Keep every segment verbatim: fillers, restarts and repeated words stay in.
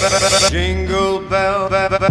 Jingle bell, bell, bell,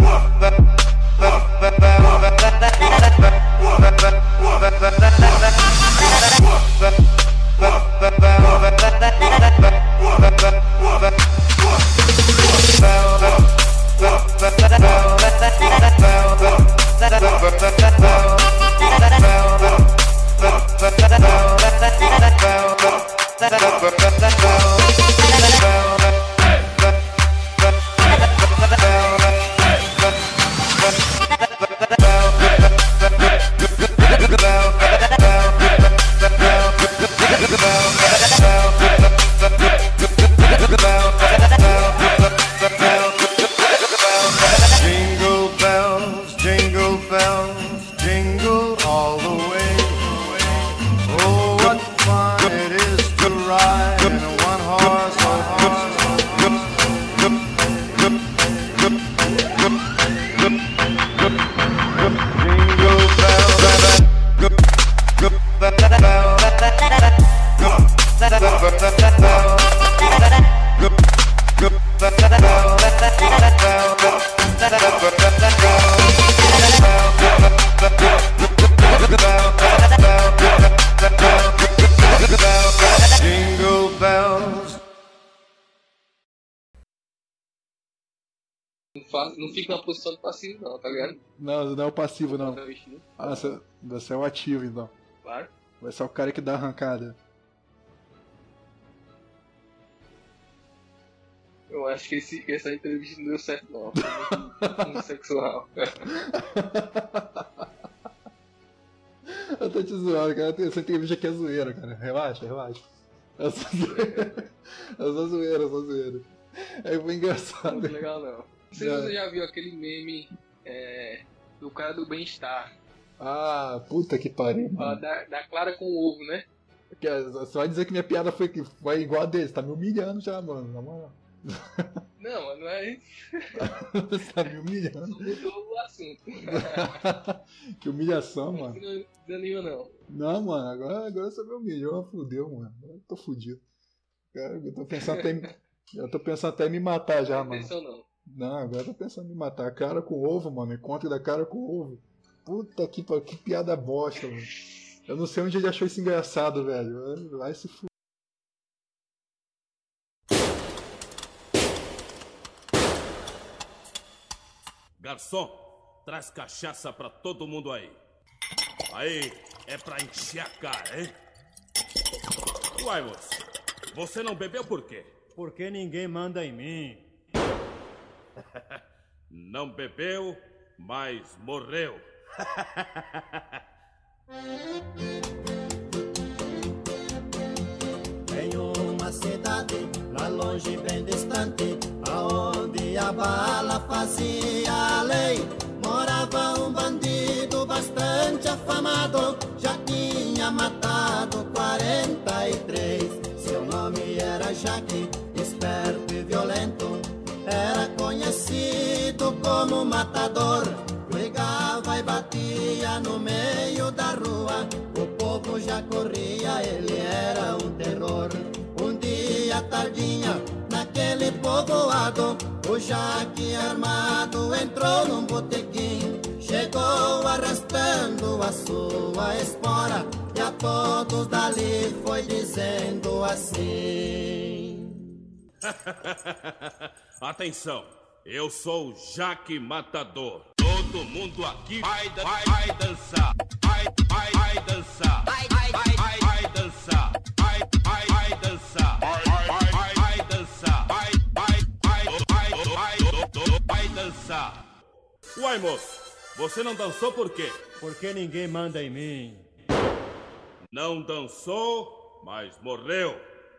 Não fica na posição do passivo não, tá ligado? Não, não é o passivo não. Ah, você, você é o ativo então. Claro. Vai ser o cara que dá arrancada. Eu acho que esse, essa entrevista não deu certo não. Foi muito sexual. Eu tô te zoando, cara. Essa entrevista aqui é zoeira, cara. Relaxa, relaxa. É só zoeira. É só zoeira, é só zoeira. É, foi engraçado. Muito legal não. Não sei se você já viu aquele meme é, do cara do bem-estar. Ah, puta que pariu. Ah, da, da Clara com o ovo, né? Você vai dizer que minha piada foi, foi igual a dele. Você tá me humilhando já, mano. Na moral. Não, mas não é isso. Você tá me humilhando. Mudou o assunto. Que humilhação, mano. Não desanima não. Não, mano, agora, agora você me humilhou. Fudeu, mano. Eu tô fudido. Cara, eu tô pensando até em, eu tô pensando até em me matar já, não mano. Não, não. Não, agora eu tô pensando em me matar. Cara com ovo, mano. Encontro da cara com ovo. Puta que, que piada bosta, mano. Eu não sei onde ele achou isso engraçado, velho. Vai se fuder. Garçom, traz cachaça pra todo mundo aí. Aí, é pra encher a cara, hein? Uai, moço, você não bebeu por quê? Porque ninguém manda em mim. Não bebeu, mas morreu. Em uma cidade, lá longe, bem distante, aonde a bala fazia a lei, morava um bandido bastante afamado, já tinha matado quarenta e três. Seu nome era Jaque, esperto e violento, era conhecido como matador. Brigava e batia no meio da rua, o povo já corria, ele era um terror. Um dia tardinha, naquele povoado, o Jaque armado entrou num botequim, chegou arrastando a sua espora, e a todos dali foi dizendo assim: Atenção, eu sou o Jaque Matador. Todo mundo aqui vai, vai, vai dançar, vai, vai, vai dançar, vai, vai, vai, vai, vai dançar, vai, vai, vai dançar, vai, vai, vai, vai dançar, vai, vai, vai, vai, vai, vai dançar. Uai, moço, você não dançou por quê? Porque ninguém manda em mim. Não dançou, mas morreu.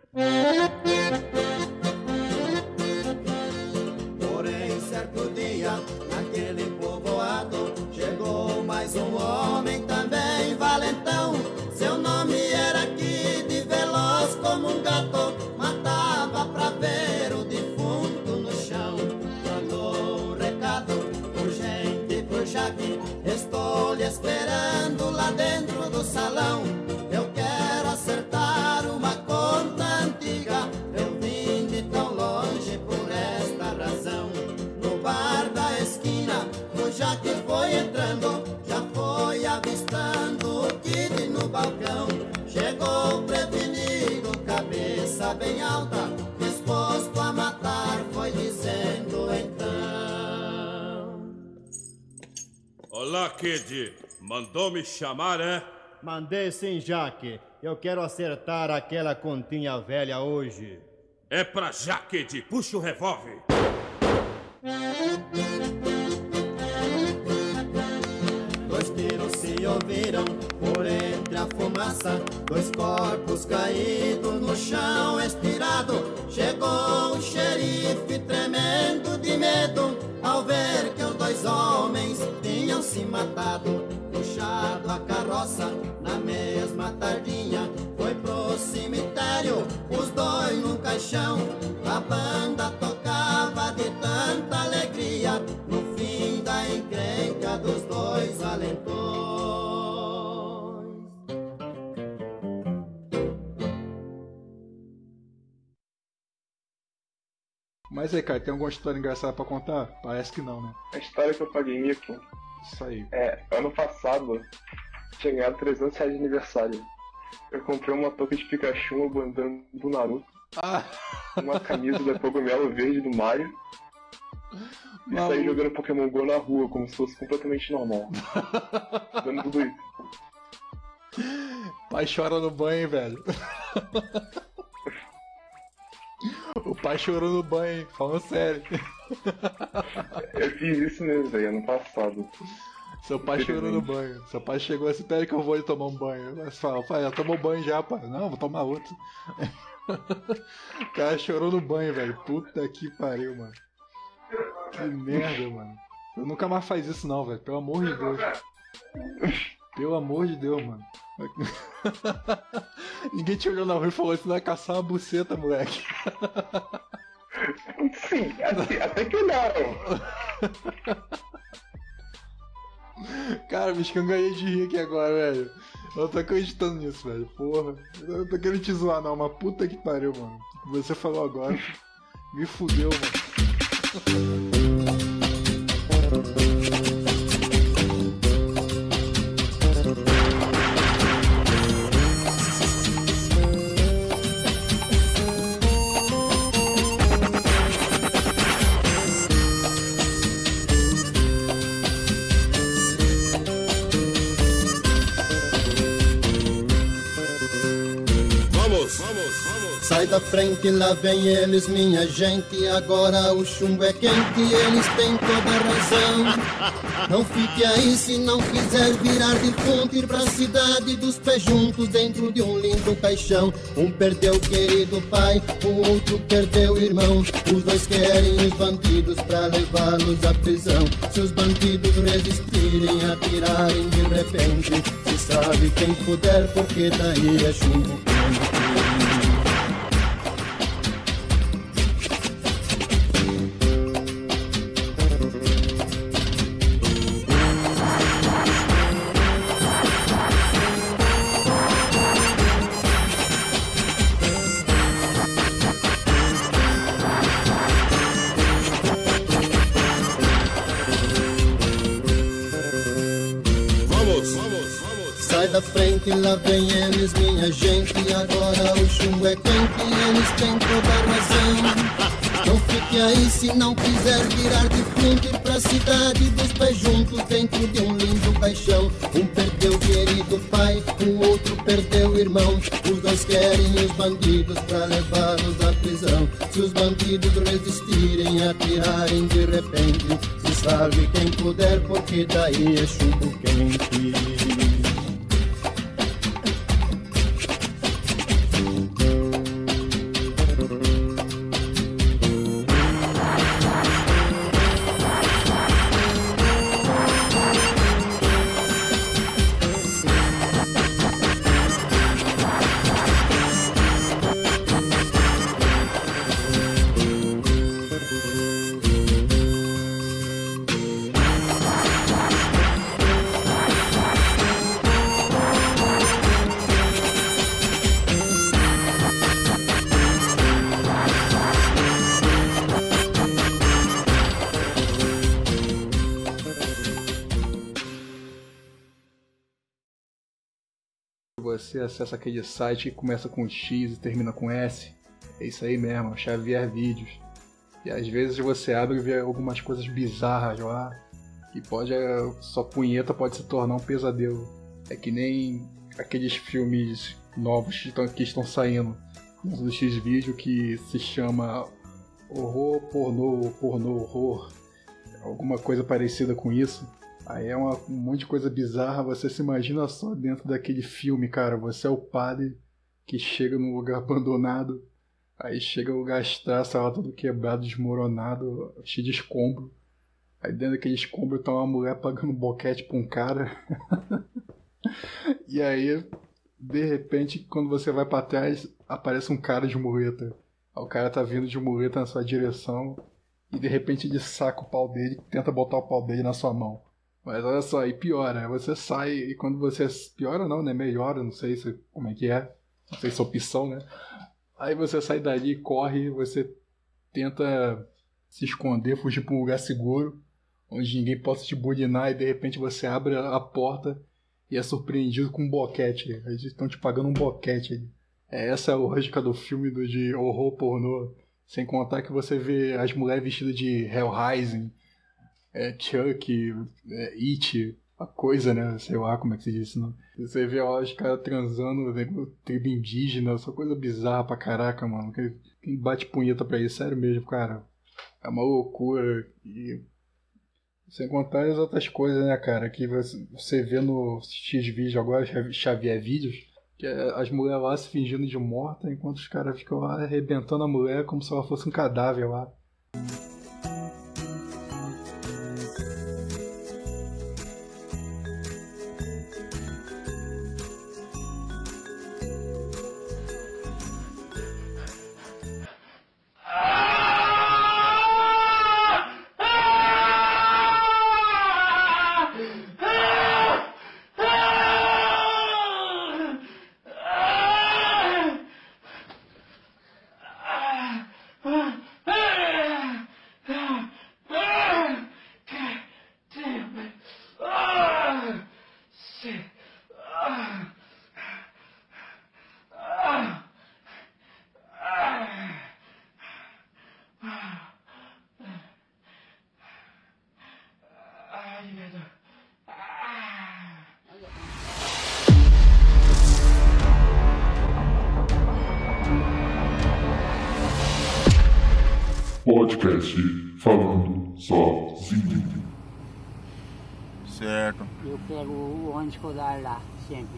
Porém, certo dia, naquele povoado, chegou mais um homem também valentão. Seu nome era Kid, veloz como um gato, matava pra ver o defunto no chão. Mandou um recado urgente pro Jaque: estou lhe esperando lá dentro do salão. Eu quero acertar uma conta antiga, eu vim de tão longe por esta razão. bem alta, disposto a matar, foi dizendo então. Olá, Kid. Mandou me chamar, é? Mandei sim, Jaque. Eu quero acertar aquela continha velha hoje. É pra já, Kid. Puxa o revólver. Dois tiros se ouviram por entre a fumaça, dois corpos caídos no chão estirado. Chegou o xerife tremendo de medo ao ver que os dois homens tinham se matado. Puxado a carroça na mesma tardinha, foi pro cemitério, os dois no caixão. A banda tocava de tanta alegria, no fim da encrenca dos dois valentões. Mas aí, cara, tem alguma história engraçada pra contar? Parece que não, né? A história que eu paguei mico Isso aí. é, ano passado, tinha ganhado trezentos reais de aniversário. Eu comprei uma touca de Pikachu, uma bandana do Naruto, Ah, uma camisa da Cogumelo Verde do Mario e Maluco. saí jogando Pokémon GO na rua, como se fosse completamente normal. Dando tudo isso. pai chora no banho, hein, velho. O pai chorou no banho, hein? Falando sério. Eu fiz isso mesmo, velho, ano passado. Seu pai chorou no banho. Seu pai chegou assim, pera que eu vou ali tomar um banho. Mas fala, pai, já tomou banho já, pai. Não, vou tomar outro. O cara chorou no banho, velho. Puta que pariu, mano. Que merda, mano. Eu nunca mais faz isso não, velho. Pelo amor de Deus. Pelo amor de Deus, mano. Ninguém te olhou na rua e falou isso, não vai caçar uma buceta, moleque. Sim, até, até que não. Cara, me escangalhei de rir aqui agora, velho. Eu tô acreditando nisso, velho. Porra. Eu não tô querendo te zoar, não, mas puta que pariu, mano. O que você falou agora me fudeu, mano. Sai da frente, lá vem eles, minha gente. Agora o chumbo é quente, eles têm toda a razão. Não fique aí se não quiser virar de ponte, ir pra cidade dos pés juntos dentro de um lindo caixão. Um perdeu o querido pai, o outro perdeu o irmão. Os dois querem os bandidos pra levá-los à prisão. Se os bandidos resistirem, atirarem de repente, se sabe quem puder, porque daí é chumbo quente. Da frente, lá vem eles, minha gente. Agora o chumbo é quente, eles têm toda a razão. Não fique aí se não quiser virar de frente, ir pra cidade dos pés juntos dentro de um lindo caixão. Um perdeu o querido pai, o outro perdeu o irmão. Os dois querem os bandidos pra levá-los à prisão. Se os bandidos resistirem, atirarem de repente, se salve quem puder, porque daí é chumbo quente. Você acessa aquele site que começa com X e termina com S. É isso aí mesmo, Xavier Vídeos. E às vezes você abre e vê algumas coisas bizarras lá, e pode, sua punheta pode se tornar um pesadelo. É que nem aqueles filmes novos que estão, que estão saindo no X-Vídeo que se chama Horror, Pornô, Pornô, Horror, alguma coisa parecida com isso. Aí é uma, um monte de coisa bizarra, você se imagina só dentro daquele filme, cara. Você é o padre que chega num lugar abandonado, aí chega o lugar estraça lá todo quebrado, desmoronado, cheio de escombro. Aí dentro daquele escombro tá uma mulher pagando boquete pra um cara. E aí, de repente, quando você vai pra trás, aparece um cara de muleta. Aí o cara tá vindo de muleta na sua direção e de repente ele saca o pau dele, tenta botar o pau dele na sua mão. Mas olha só, aí piora, você sai e quando você... Piora não, né? Melhora, não sei se, como é que é. Não sei se é opção, né? Aí você sai dali, corre, você tenta se esconder, fugir pra um lugar seguro, onde ninguém possa te bulinar, e de repente você abre a porta e é surpreendido com um boquete. Eles estão te pagando um boquete. É essa a lógica do filme do, de horror pornô. Sem contar que você vê as mulheres vestidas de Hellraising, é, Chuck, é, It, a coisa, né? Sei lá como é que se diz isso, não. Você vê lá os caras transando, né, tribo indígena, essa coisa bizarra pra caraca, mano. Quem bate punheta pra isso, sério mesmo, cara. É uma loucura. E sem contar as outras coisas, né, cara, que você vê no X-Vídeo agora, Xavier Vídeos, que é as mulheres lá se fingindo de morta, enquanto os caras ficam lá arrebentando a mulher como se ela fosse um cadáver lá. Podcast Falando Sozinho. Certo. Eu pego o ônibus escolar lá, sempre.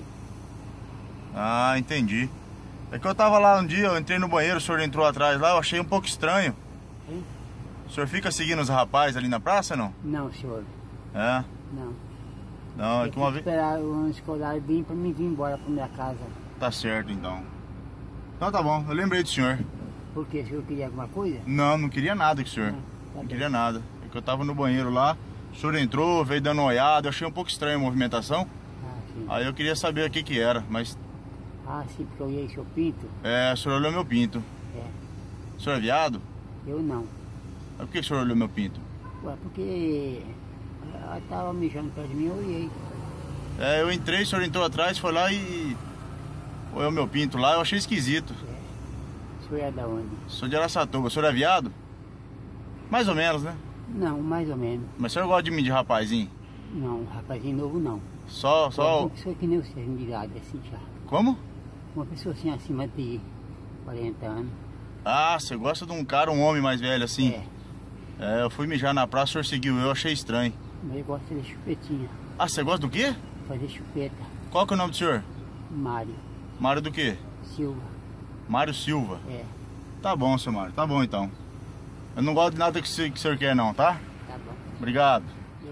Ah, entendi. É que eu tava lá um dia, eu entrei no banheiro, o senhor entrou atrás lá, eu achei um pouco estranho. Hein? O senhor fica seguindo os rapazes ali na praça, não? Não, senhor. É? Não. Não, é Eu que uma tenho que vez... esperar o ônibus escolar vir pra mim vir embora pra minha casa. Tá certo, então. Então tá bom, eu lembrei do senhor. Por quê? O senhor queria alguma coisa? Não, não queria nada com o senhor. Ah, tá Não bem. queria nada. É que eu tava no banheiro lá, o senhor entrou, veio dando uma olhada, eu achei um pouco estranho a movimentação. Ah, sim. Aí eu queria saber o que que era, mas... Ah, sim, porque eu olhei seu pinto. É, o senhor olhou meu pinto. É. O senhor é viado? Eu não. Mas por que o senhor olhou meu pinto? Ué, porque ela tava mijando perto de mim, eu olhei. É, eu entrei, o senhor entrou atrás, foi lá e... olhou meu pinto lá, eu achei esquisito. O senhor é da onde? Sou de Araçatuba, o senhor é viado? Mais ou menos, né? Não, mais ou menos. Mas o senhor gosta de mim de rapazinho? Não, rapazinho novo não. Só, só... Uma pessoa que nem você, de idade, assim já. Como? Uma pessoa assim acima de quarenta anos. Ah, você gosta de um cara, um homem mais velho assim? É, É, eu fui mijar na praça, o senhor seguiu eu, achei estranho. mas eu gosto de chupetinha. Ah, você gosta do quê? Fazer chupeta. Qual que é o nome do senhor? Mário Mário do quê? Silva. Mário Silva. É, Tá bom, seu Mário, tá bom então. Eu não gosto de nada que o senhor que o senhor quer não, tá? tá bom. Obrigado.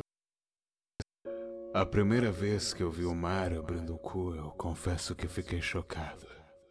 A primeira vez que eu vi o Mário abrindo o cu, eu confesso que fiquei chocado.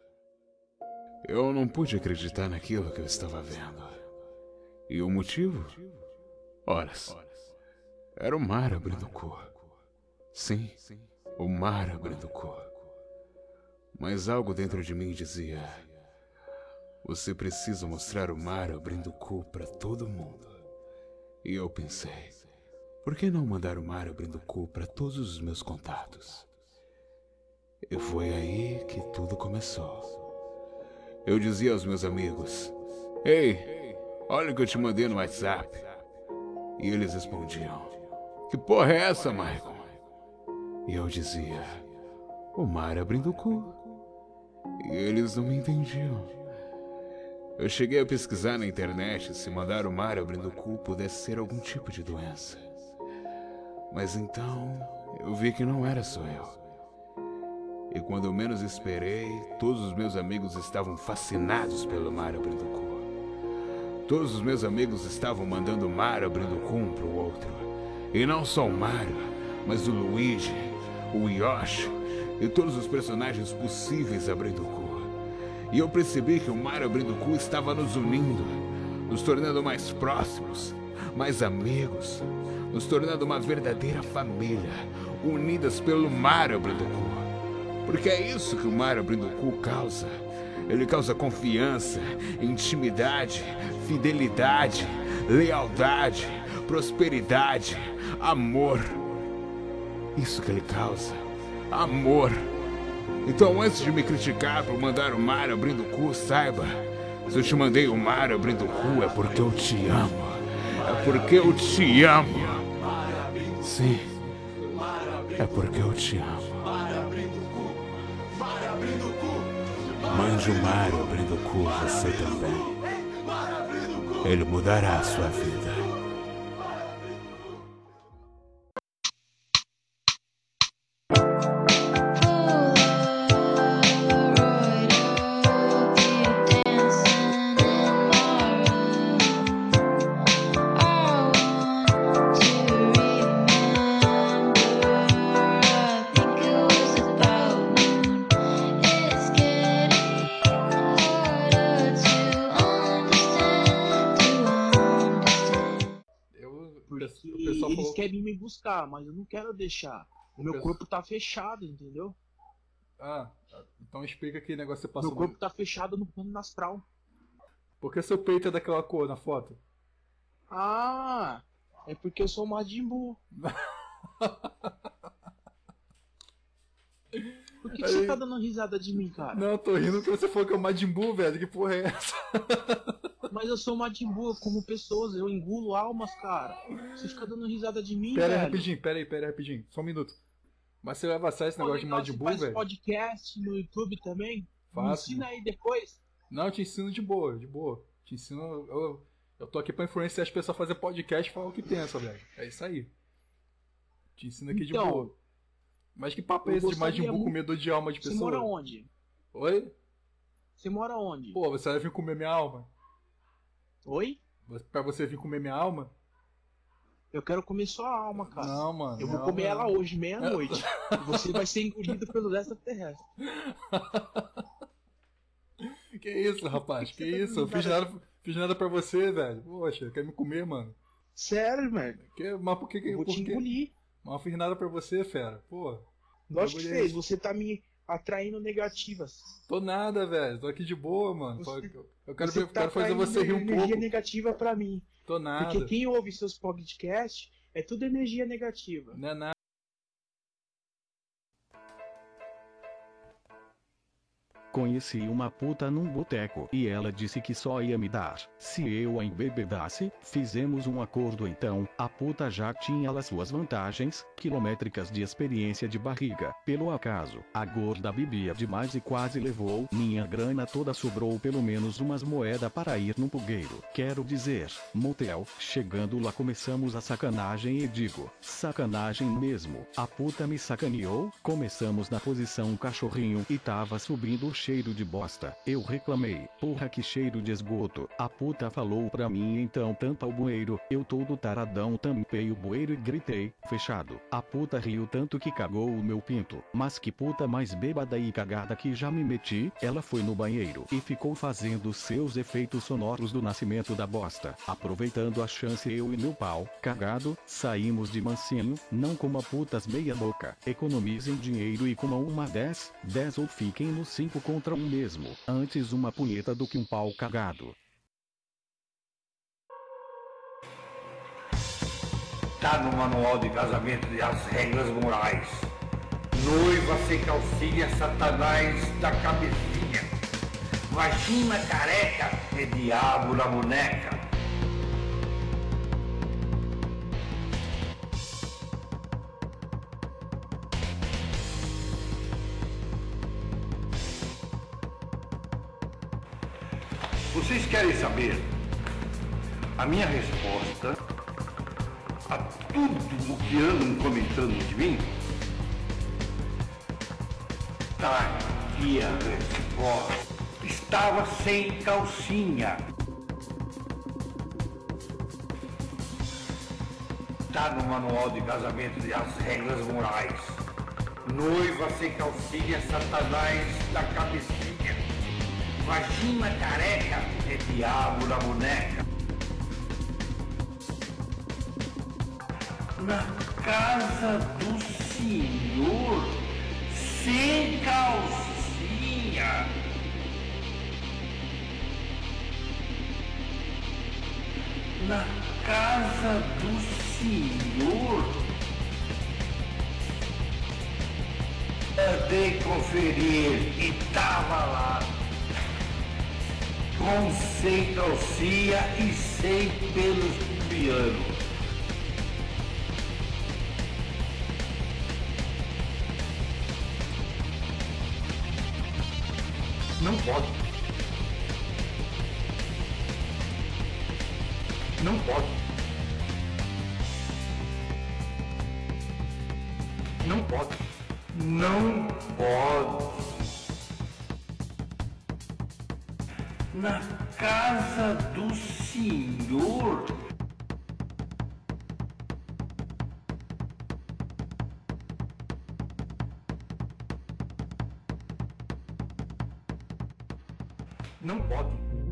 Eu não pude acreditar naquilo que eu estava vendo. E o motivo? Horas. Era o Mário abrindo o cu. Sim, o Mário abrindo o cu. Mas algo dentro de mim dizia: você precisa mostrar o Mário abrindo o cu pra todo mundo. E eu pensei, por que não mandar o Mário abrindo o cu pra todos os meus contatos? E foi aí que tudo começou. Eu dizia aos meus amigos: ei, olha o que eu te mandei no WhatsApp. E eles respondiam: que porra é essa, Michael? E eu dizia: o mar abrindo o cu. E eles não me entendiam. Eu cheguei a pesquisar na internet se mandar o mar abrindo o cu pudesse ser algum tipo de doença. Mas então eu vi que não era só eu. E quando eu menos esperei, todos os meus amigos estavam fascinados pelo mar abrindo o cu. Todos os meus amigos estavam mandando o mar abrindo o cu um pro outro. E não só o Mario, mas o Luigi, o Yoshi e todos os personagens possíveis abrindo o cu. E eu percebi que o mar abrindo o cu estava nos unindo, nos tornando mais próximos, mais amigos, nos tornando uma verdadeira família, unidas pelo mar abrindo o cu. Porque é isso que o mar abrindo o cu causa. Ele causa confiança, intimidade, fidelidade, lealdade, prosperidade, amor. Isso que ele causa, amor. Então, antes de me criticar por mandar o mar abrindo o cu, saiba, se eu te mandei o mar abrindo o cu é porque eu te amo. É porque eu te amo. Sim, é porque eu te amo. Mande o mar abrindo o cu você também. Ele mudará a sua vida. Eles querem me buscar, mas eu não quero deixar. O meu corpo tá fechado, entendeu? Ah, então explica que negócio você passou. Meu corpo tá fechado no plano astral. Por que seu peito é daquela cor na foto? Ah, é porque eu sou Majin Buu. Por que, que Aí... você tá dando risada de mim, cara? Não, eu tô rindo porque você falou que é o Majin Buu, velho. Que porra é essa? Mas eu sou Majin Buu, eu como pessoas, eu engulo almas, cara. Você fica dando risada de mim, pera velho. Pera aí, rapidinho, pera aí, pera aí, rapidinho. Só um minuto. Mas você vai avançar esse Pô, negócio legal, de Majin você Buu, faz velho? podcast no YouTube também? Faço. Me ensina aí depois. Não, eu te ensino de boa, de boa. Te ensino... Eu, eu tô aqui pra influenciar as pessoas a fazer podcast e falar o que pensa, velho. É isso aí. Te ensino aqui então, de boa. Mas que papo é esse de Majin Buu comedor de alma de pessoa? Você mora onde? Oi? Você mora onde? Pô, você vai vir comer minha alma? Oi? Pra você vir comer minha alma? Eu quero comer sua alma, cara. Não, mano. Eu vou não, comer não. ela hoje, meia-noite. E você vai ser engolido pelo extraterrestre. Que isso, rapaz? Que, que isso? Eu fiz nada, fiz nada pra você, velho. Poxa, quer me comer, mano? Sério, velho? Que, mas por que que... Eu vou por te que... engolir. Mas não fiz nada pra você, fera. Pô. Lógico que fez. Você tá me atraindo negativas. Tô nada, velho. Tô aqui de boa, mano. Você, eu quero, você eu tá quero fazer você rir um pouco. energia negativa pra mim. Tô nada. Porque quem ouve seus podcasts é tudo energia negativa. Não é nada. Conheci uma puta num boteco e ela disse que só ia me dar se eu a embebedasse. Fizemos um acordo então. A puta já tinha as suas vantagens quilométricas de experiência de barriga. Pelo acaso, a gorda bebia demais e quase levou minha grana toda. Sobrou pelo menos umas moedas para ir no pugueiro. Quero dizer, motel. Chegando lá começamos a sacanagem e digo, sacanagem mesmo. A puta me sacaneou. Começamos na posição cachorrinho e tava subindo o cheiro de bosta. Eu reclamei, porra que cheiro de esgoto. A puta falou pra mim então tampa o bueiro. Eu todo taradão tampei o bueiro e gritei, fechado. A puta riu tanto que cagou o meu pinto. Mas que puta mais bêbada e cagada que já me meti. Ela foi no banheiro e ficou fazendo seus efeitos sonoros do nascimento da bosta. Aproveitando a chance eu e meu pau, cagado, saímos de mansinho. Não coma putas meia boca. Economizem dinheiro e comam uma dez, dez ou fiquem no cinco contra um mesmo. Antes uma punheta do que um pau cagado. Tá no manual de casamento e as regras morais. Noiva sem calcinha, satanás da cabecinha. Vagina careca é diabo na boneca. Vocês querem saber a minha resposta a tudo o que andam comentando de mim? Tá aqui a resposta. Estava sem calcinha. Tá no manual de casamento de as regras morais. Noiva sem calcinha, Satanás da cabecinha. Vagina careca é diabo na boneca. Na casa do senhor, sem calcinha. Na casa do senhor, andei conferir e tava lá. Com sem calcinha e sem pelos do piano. Não pode. Não pode. Não pode. Não pode. Na casa do senhor. Não pode.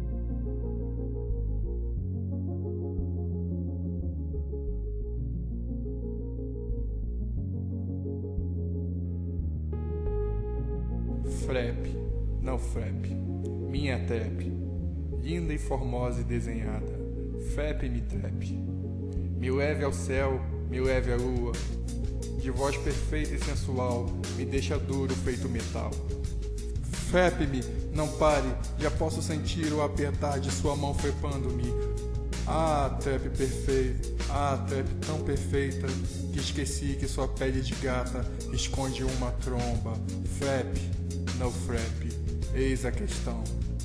Frep, não frep, minha trap, linda e formosa e desenhada, frep me trap, me leve ao céu, me leve à lua, de voz perfeita e sensual, me deixa duro feito metal. Frep-me, não pare, já posso sentir o apertar de sua mão frepando-me. Ah, trap perfeito, ah, trap tão perfeita, que esqueci que sua pele de gata esconde uma tromba. Frep, não frep, eis a questão.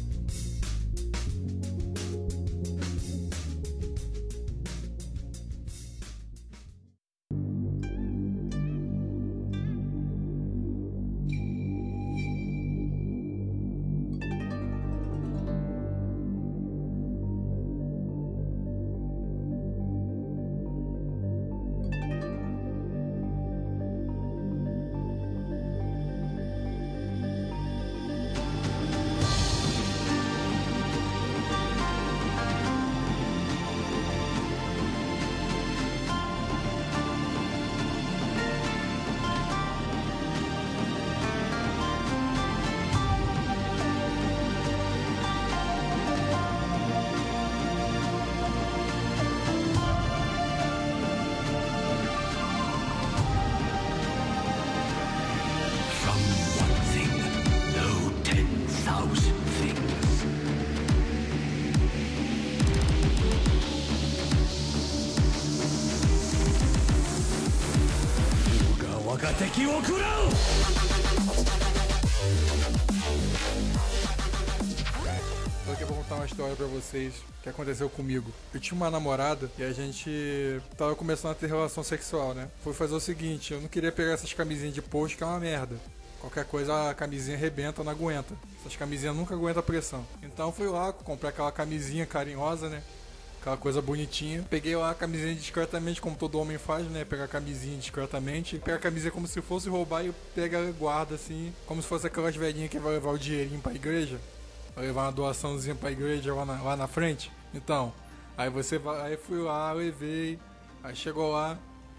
Tô aqui pra contar uma história pra vocês que aconteceu comigo. Eu tinha uma namorada e a gente tava começando a ter relação sexual, né? Fui fazer o seguinte, eu não queria pegar essas camisinhas de post que é uma merda. Qualquer coisa a camisinha arrebenta, não aguenta. Essas camisinhas nunca aguentam a pressão. Então fui lá, comprei aquela camisinha carinhosa, né? Aquela coisa bonitinha. Peguei lá a camisinha discretamente, como todo homem faz, né? Pegar a camisinha discretamente. Pegar a camisinha como se fosse roubar e pega e guarda assim. Como se fosse aquelas velhinhas que vai levar o dinheirinho pra igreja. Vai levar uma doaçãozinha pra igreja lá na, lá na frente. Então, aí você vai. Aí fui lá, levei. Aí chegou lá.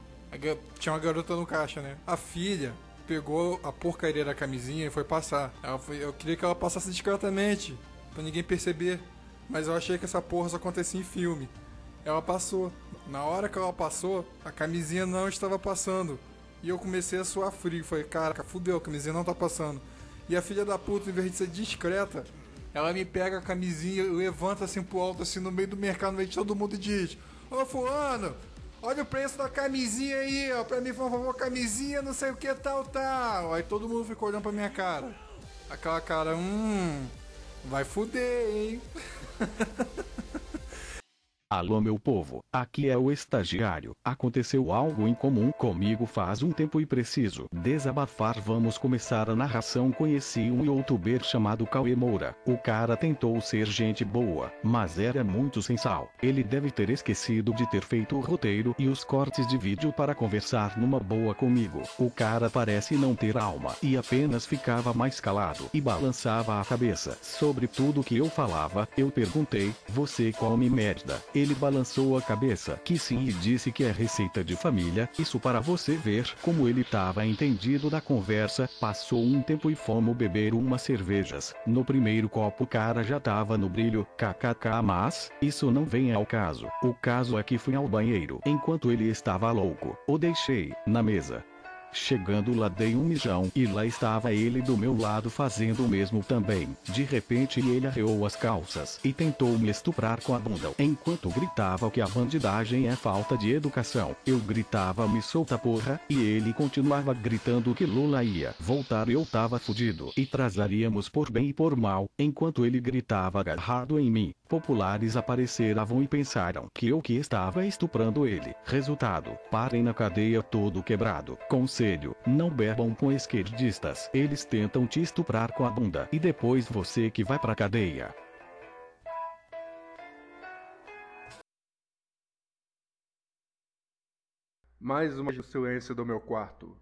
Aí tinha uma garota no caixa, né? A filha pegou a porcaria da camisinha e foi passar. Ela foi, eu queria que ela passasse discretamente, pra ninguém perceber. Mas eu achei que essa porra só acontecia em filme. Ela passou. Na hora que ela passou, a camisinha não estava passando. E eu comecei a suar frio. Falei, caraca, fudeu, a camisinha não tá passando. E a filha da puta, em vez de ser discreta, Ela me pega a camisinha, levanta assim pro alto, assim, no meio do mercado, no meio de todo mundo e diz: Ô fulano, olha o preço da camisinha aí, ó, pra mim, por favor, camisinha, não sei o que, tal, tal. Aí todo mundo ficou olhando pra minha cara. Aquela cara, hum, vai fuder, hein? Alô meu povo, aqui é o estagiário. Aconteceu algo incomum comigo faz um tempo e preciso desabafar. Vamos começar a narração. Conheci um youtuber chamado Cauê Moura. O cara tentou ser gente boa, mas era muito sem sal. Ele deve ter esquecido de ter feito o roteiro e os cortes de vídeo para conversar numa boa comigo. O cara parece não ter alma e apenas ficava mais calado e balançava a cabeça. Sobre tudo que eu falava, eu perguntei: você come merda? Ele balançou a cabeça que sim e disse que é receita de família. Isso para você ver como ele tava entendido da conversa. Passou um tempo e fomos beber umas cervejas. No primeiro copo o cara já tava no brilho, kkk, mas isso não vem ao caso. O caso é que fui ao banheiro enquanto ele estava louco. O deixei na mesa. Chegando lá dei um mijão e lá estava ele do meu lado fazendo o mesmo também. De repente ele arreou as calças e tentou me estuprar com a bunda. Enquanto gritava que a bandidagem é falta de educação, eu gritava: me solta porra, e ele continuava gritando que Lula ia voltar e eu tava fudido e trazaríamos por bem e por mal. Enquanto ele gritava agarrado em mim, populares apareceram e pensaram que eu que estava estuprando ele. Resultado, parem na cadeia todo quebrado. Conselho: não bebam com esquerdistas. Eles tentam te estuprar com a bunda e depois você que vai pra cadeia. Mais uma do silêncio do meu quarto.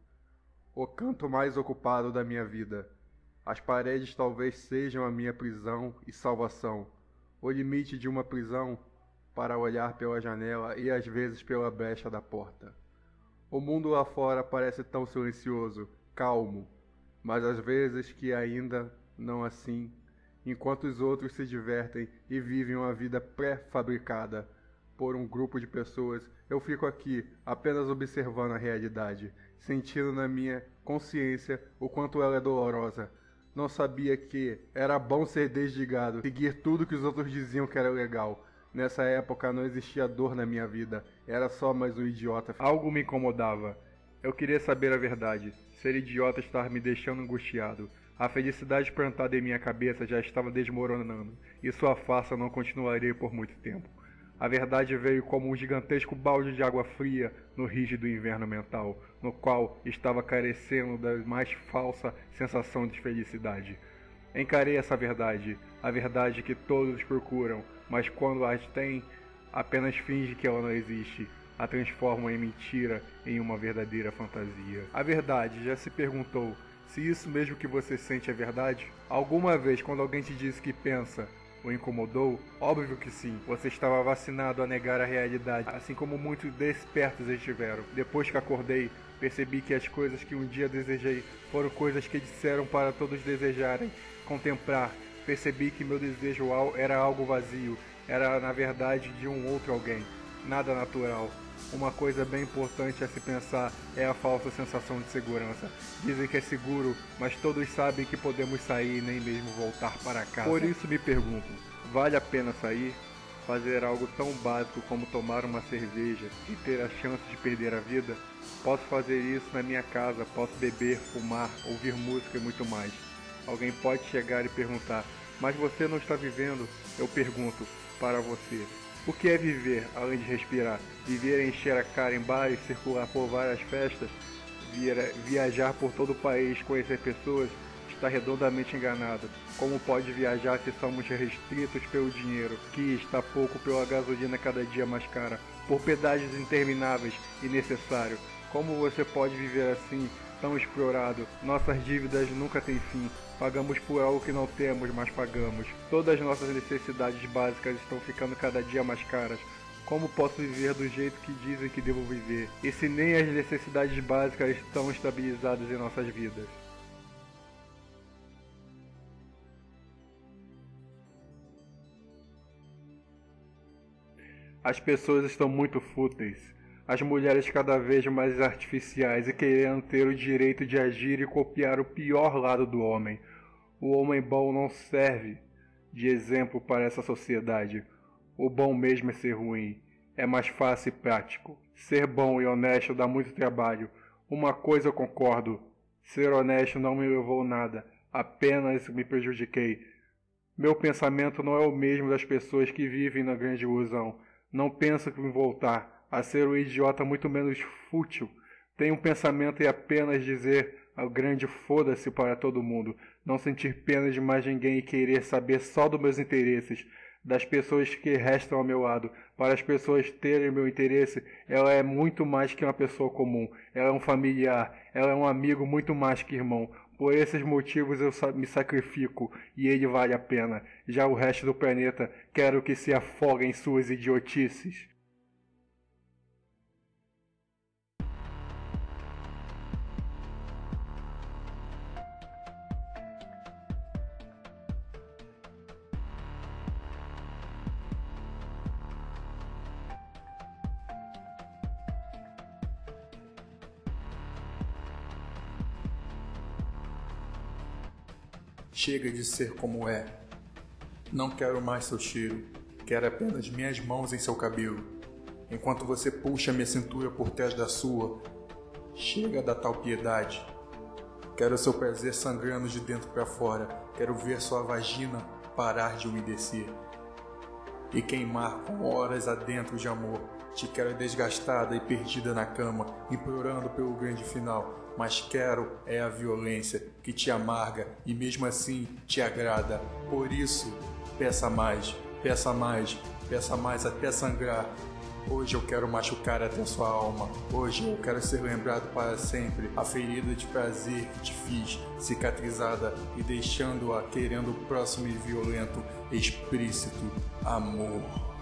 O canto mais ocupado da minha vida. As paredes talvez sejam a minha prisão e salvação. O limite de uma prisão para olhar pela janela e às vezes pela brecha da porta. O mundo lá fora parece tão silencioso, calmo, mas às vezes que ainda não assim, enquanto os outros se divertem e vivem uma vida pré-fabricada por um grupo de pessoas, eu fico aqui apenas observando a realidade, sentindo na minha consciência o quanto ela é dolorosa. Não sabia que era bom ser desligado, seguir tudo que os outros diziam que era legal. Nessa época não existia dor na minha vida, era só mais um idiota. Algo me incomodava. Eu queria saber a verdade. Ser idiota estava me deixando angustiado. A felicidade plantada em minha cabeça já estava desmoronando, e sua farsa não continuaria por muito tempo. A verdade veio como um gigantesco balde de água fria no rígido inverno mental, no qual estava carecendo da mais falsa sensação de felicidade. Encarei essa verdade, a verdade que todos procuram, mas quando as têm, apenas finge que ela não existe, a transformam em mentira, em uma verdadeira fantasia. A verdade, já se perguntou, se isso mesmo que você sente é verdade? Alguma vez, quando alguém te disse que pensa, o incomodou? Óbvio que sim, você estava vacinado a negar a realidade, assim como muitos despertos estiveram. Depois que acordei, percebi que as coisas que um dia desejei foram coisas que disseram para todos desejarem, contemplar. Percebi que meu desejo era algo vazio, era na verdade de um outro alguém, nada natural. Uma coisa bem importante a se pensar é a falsa sensação de segurança. Dizem que é seguro, mas todos sabem que podemos sair e nem mesmo voltar para casa. Por isso me pergunto, vale a pena sair? Fazer algo tão básico como tomar uma cerveja e ter a chance de perder a vida? Posso fazer isso na minha casa, posso beber, fumar, ouvir música e muito mais. Alguém pode chegar e perguntar, mas você não está vivendo? Eu pergunto, para você. O que é viver, além de respirar? Viver é encher a cara em bares, circular por várias festas, viajar por todo o país, conhecer pessoas? Está redondamente enganado. Como pode viajar se somos restritos pelo dinheiro, que está pouco pela gasolina cada dia mais cara, por pedágios intermináveis e necessário? Como você pode viver assim, tão explorado? Nossas dívidas nunca têm fim. Pagamos por algo que não temos, mas pagamos. Todas as nossas necessidades básicas estão ficando cada dia mais caras. Como posso viver do jeito que dizem que devo viver? E se nem as necessidades básicas estão estabilizadas em nossas vidas? As pessoas estão muito fúteis. As mulheres cada vez mais artificiais e querendo ter o direito de agir e copiar o pior lado do homem. O homem bom não serve de exemplo para essa sociedade. O bom mesmo é ser ruim. É mais fácil e prático. Ser bom e honesto dá muito trabalho. Uma coisa eu concordo. Ser honesto não me levou a nada. Apenas me prejudiquei. Meu pensamento não é o mesmo das pessoas que vivem na grande ilusão. Não penso em voltar a ser um idiota muito menos fútil. Tenho um pensamento em apenas dizer ao grande foda-se para todo mundo. Não sentir pena de mais ninguém e querer saber só dos meus interesses. Das pessoas que restam ao meu lado. Para as pessoas terem meu interesse, ela é muito mais que uma pessoa comum. Ela é um familiar. Ela é um amigo muito mais que irmão. Por esses motivos eu me sacrifico e ele vale a pena. Já o resto do planeta quero que se afogue em suas idiotices. Chega de ser como é. Não quero mais seu cheiro. Quero apenas minhas mãos em seu cabelo. Enquanto você puxa minha cintura por trás da sua. Chega da tal piedade. Quero seu prazer sangrando de dentro para fora. Quero ver sua vagina parar de umedecer e queimar com horas adentro de amor. Te quero desgastada e perdida na cama, implorando pelo grande final. Mas quero é a violência que te amarga e mesmo assim te agrada. Por isso, peça mais, peça mais, peça mais até sangrar. Hoje eu quero machucar até sua alma. Hoje eu quero ser lembrado para sempre. A ferida de prazer que te fiz, cicatrizada e deixando-a querendo o próximo e violento, explícito amor.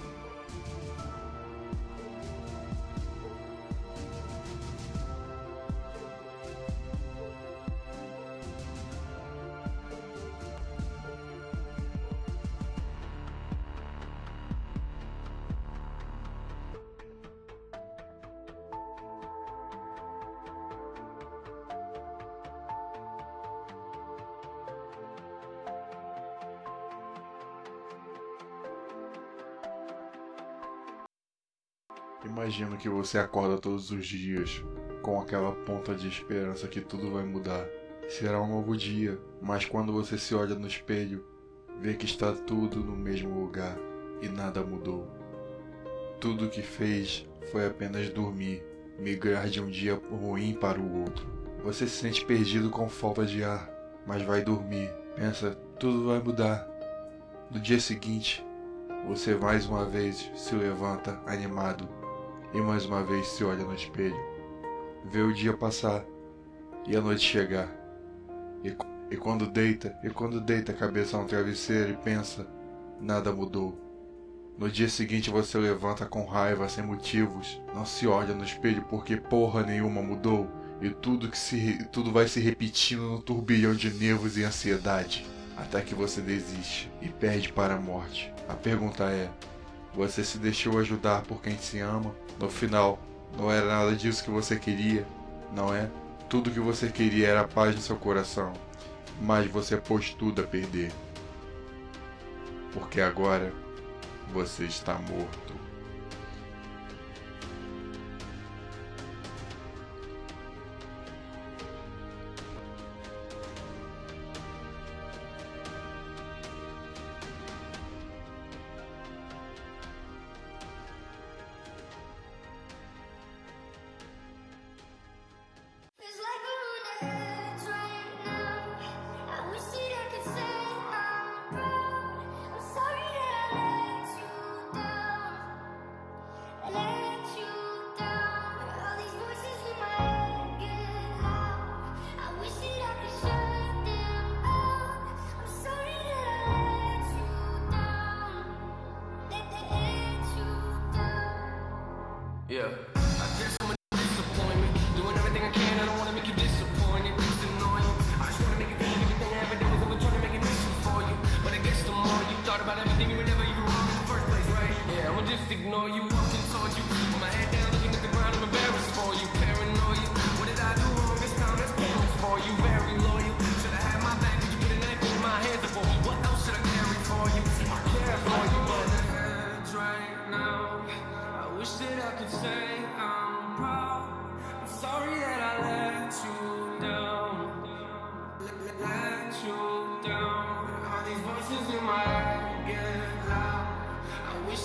Imagino que você acorda todos os dias com aquela ponta de esperança que tudo vai mudar. Será um novo dia, mas quando você se olha no espelho, vê que está tudo no mesmo lugar e nada mudou. Tudo que fez foi apenas dormir, migrar de um dia ruim para o outro. Você se sente perdido com falta de ar, mas vai dormir. Pensa, tudo vai mudar. No dia seguinte, você mais uma vez se levanta animado e mais uma vez se olha no espelho. Vê o dia passar e a noite chegar. E, e quando deita, e quando deita a cabeça no travesseiro e pensa, nada mudou. No dia seguinte você levanta com raiva, sem motivos, não se olha no espelho porque porra nenhuma mudou. E tudo, que se, tudo vai se repetindo no turbilhão de nervos e ansiedade, até que você desiste e perde para a morte. A pergunta é, você se deixou ajudar por quem se ama? No final, não era nada disso que você queria, não é? Tudo que você queria era a paz no seu coração, mas você pôs tudo a perder. Porque agora, você está morto.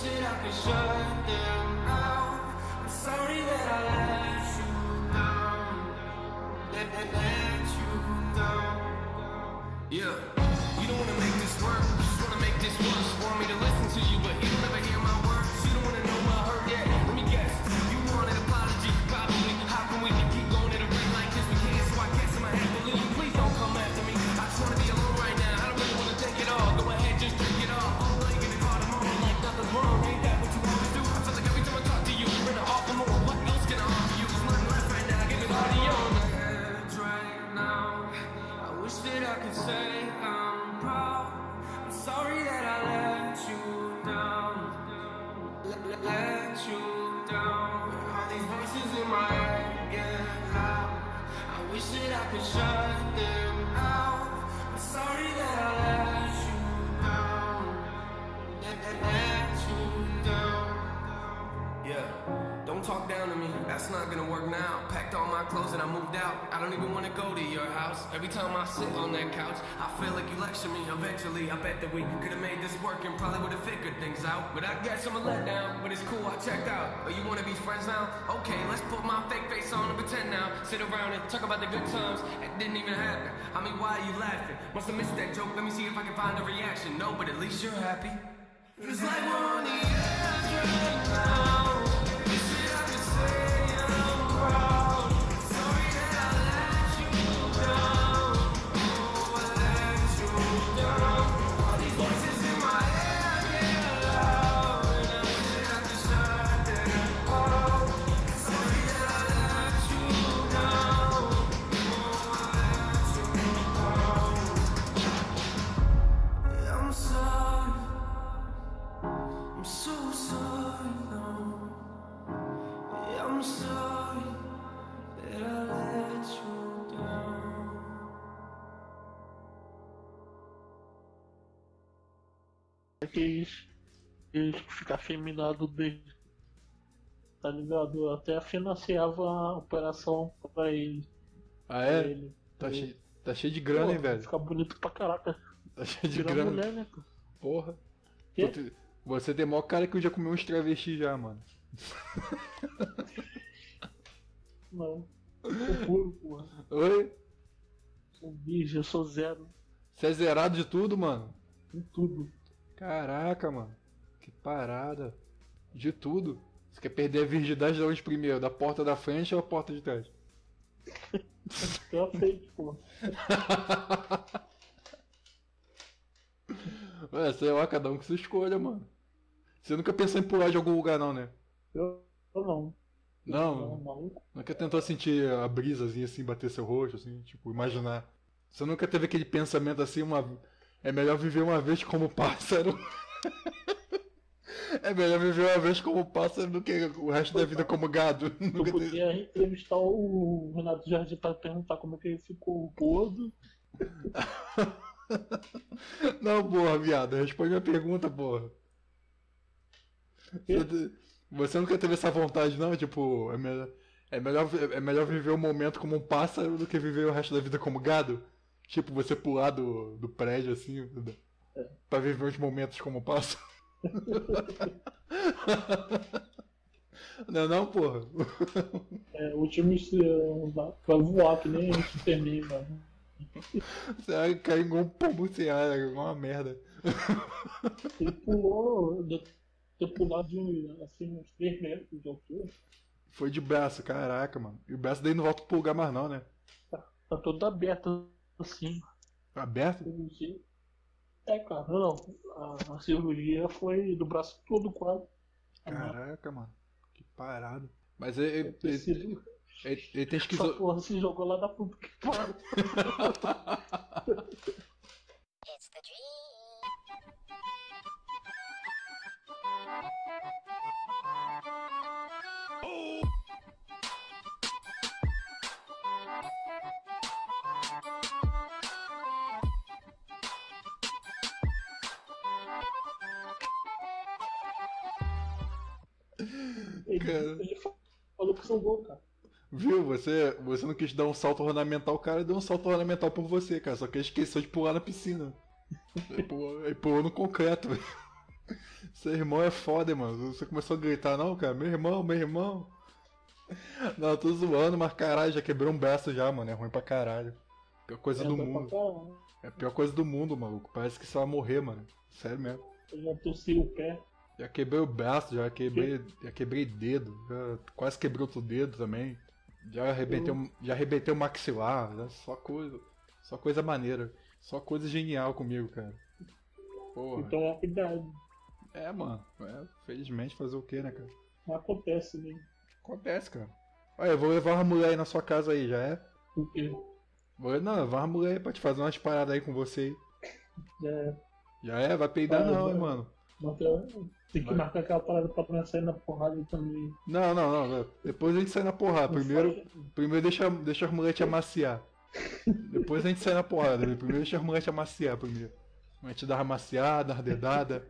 that I could shut them out. I'm sorry that I let you down. Let, let, let you down. Yeah, you don't wanna make this work, you just wanna make this worse. Want me to listen to you, but you don't ever hear my words. You don't wanna know my hurt yet. Let me guess, you want an apology, probably. How can we keep going at a rate like this? We can't, so I guess I'ma have to leave. Please don't come after me. I just wanna be alone right now. I don't really wanna take it all. Go ahead, just drink it all. I'm laying in the car tomorrow like nothing's wrong. Ain't that what you always do? I feel like every time I talk to you, you're in an awful mood. What else can I offer you? There's nothing left right now. Give me body on the edge right now. I wish that I could say I'm proud. I'm sorry that I let you down. Let, let, let you down. All these voices in my head get loud. I wish that I could shut them out. I'm sorry that I let you down. Let, let, let you down. Yeah, don't talk down to me, that's not gonna work now. Packed all my clothes and I moved out. I don't even wanna go to your house. Every time I sit on that couch, I feel like you lecture me. Eventually, I bet that we could've made this work and probably would've figured things out. But I guess I'm a letdown, but it's cool, I checked out. Oh, you wanna be friends now? Okay, let's put my fake face on and pretend now. Sit around and talk about the good times. It didn't even happen. I mean, why are you laughing? Must have missed that joke, let me see if I can find a reaction. No, but at least you're happy. It's like we're on the edge right now. Eles, eles ficar afeminado dele, tá ligado? Eu até financiava a operação pra ele. Ah, é? Pra ele. Tá, cheio, tá cheio de grana, Pô, hein, velho? Fica bonito pra caraca. Tá cheio de Virar grana. mulher, né, pô? Porra. Quê? Você- Você tem maior cara que eu já comi uns travestis já, mano. Não. Sou puro, porra. Oi? Sou virgem, eu sou zero. Você é zerado de tudo, mano? Em tudo. Caraca, mano. Que parada. De tudo. Você quer perder a virgindade de onde primeiro? Da porta da frente ou da porta de trás? Eu aceito, porra. Ué, sei lá, cada um que sua escolha, mano. Você nunca pensou em pular de algum lugar não, né? Eu, eu não. Não? Não, maluco. Nunca tentou sentir a brisazinha assim, bater seu rosto, assim, tipo, imaginar. Você nunca teve aquele pensamento assim, uma... é melhor viver uma vez como pássaro. É melhor viver uma vez como pássaro do que o resto da vida como gado. Eu podia entrevistar o Renato Jardim pra perguntar como é que ele ficou gordo. Não, porra, viado, responde a pergunta, porra. Você, você nunca teve essa vontade, não? Tipo, é melhor, é, melhor, é melhor viver o momento como um pássaro do que viver o resto da vida como gado? Tipo, você pular do, do prédio, assim, É. pra viver os momentos como pássaro? Não, não, porra. É, o time se, vai vai voar que nem o Superman, mano. Você vai cair igual um pombo sem ar, igual uma merda. Ele pulou, deve ter pulado de assim, uns três metros de altura. Foi de braço, caraca, mano. E o braço daí não volta pro lugar mais não, né? Tá todo aberto assim. Aberto? Cirurgia. É, cara, não. A, a cirurgia foi do braço todo quase. Caraca, mano. Que parado. Mas ele, ele, Preciso- ele, ele, ele tem Essa esquizo... porra se jogou lá da puta que pariu. Ele, ele falou que são gol, cara. Viu? Você, você não quis dar um salto ornamental, o cara deu um salto ornamental por você, cara. Só que ele esqueceu de pular na piscina. Ele pulou, ele pulou no concreto, velho. Seu irmão é foda, mano. Você começou a gritar, não, cara? Meu irmão, meu irmão. Não, eu tô zoando, mas caralho, já quebrou um braço já, mano. É ruim pra caralho. Pior coisa É do ruim pra mundo. caralho. É a pior coisa do mundo, maluco. Parece que você vai morrer, mano. Sério mesmo. Eu já torci o pé. Já quebrei o braço, já quebrei, já quebrei dedo. Já quase quebrei outro dedo também. Já arrebentei, um- já arrebentei o maxilar. Já só coisa. Só coisa maneira. Só coisa genial comigo, cara. Porra. Então é cuidado. É, mano. É, felizmente fazer o que, né, cara? Não acontece, né? Acontece, cara. Olha, eu vou levar uma mulher aí na sua casa aí, já é? O quê? Vou, não, levar uma mulher aí pra te fazer umas paradas aí com você aí. Já é. Já é? Vai peidar Ah, não, vai. hein, mano. Mas eu- Tem que Vai. marcar aquela parada pra não sair na porrada também. Não, não, não. não. Depois a gente sai na porrada. Primeiro, primeiro deixa, deixa as mulheres te amaciar. Depois a gente sai na porrada. Primeiro deixa as mulheres te amaciar primeiro. A gente dá uma amaciada, uma dedada.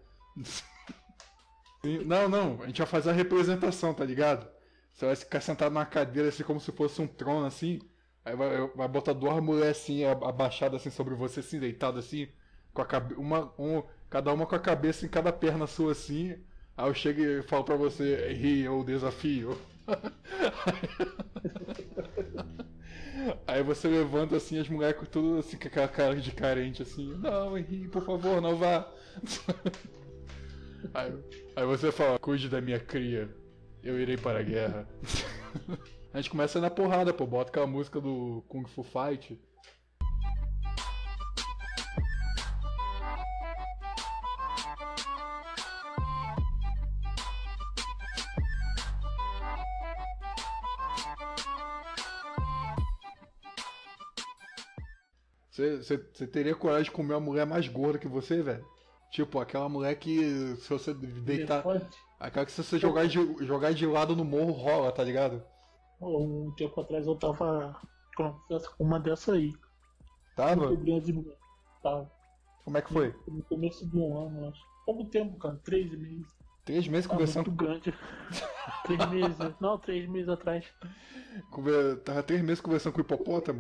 Não, não. A gente vai fazer a representação, tá ligado? Você vai ficar sentado numa cadeira assim como se fosse um trono assim. Aí vai, vai botar duas mulheres assim, abaixadas assim sobre você, assim, deitado assim. Com a cabe... uma, um, cada uma com a cabeça em cada perna sua assim. Aí eu chego e falo pra você, ri ou desafio. Aí você levanta assim, as mulheres com tudo assim, com aquela cara de carente assim. Não, Henrique, por favor, não vá. Aí, aí você fala, cuide da minha cria. Eu irei para a guerra. A gente começa na porrada, pô. Bota aquela música do Kung Fu Fight. Você teria coragem de comer uma mulher mais gorda que você, velho? Tipo, aquela mulher que se você deitar. Elefante. Aquela que se você jogar de, jogar de lado no morro rola, tá ligado? Um tempo atrás eu tava com uma dessa aí. Tava? Muito grande mulher. Tava. Como é que foi? No começo do ano, acho. Pouco tempo, cara. Três meses. Três meses Tava conversando. muito grande. Três meses. Não, três meses atrás. Conver... Tava três meses conversando com o hipopótamo?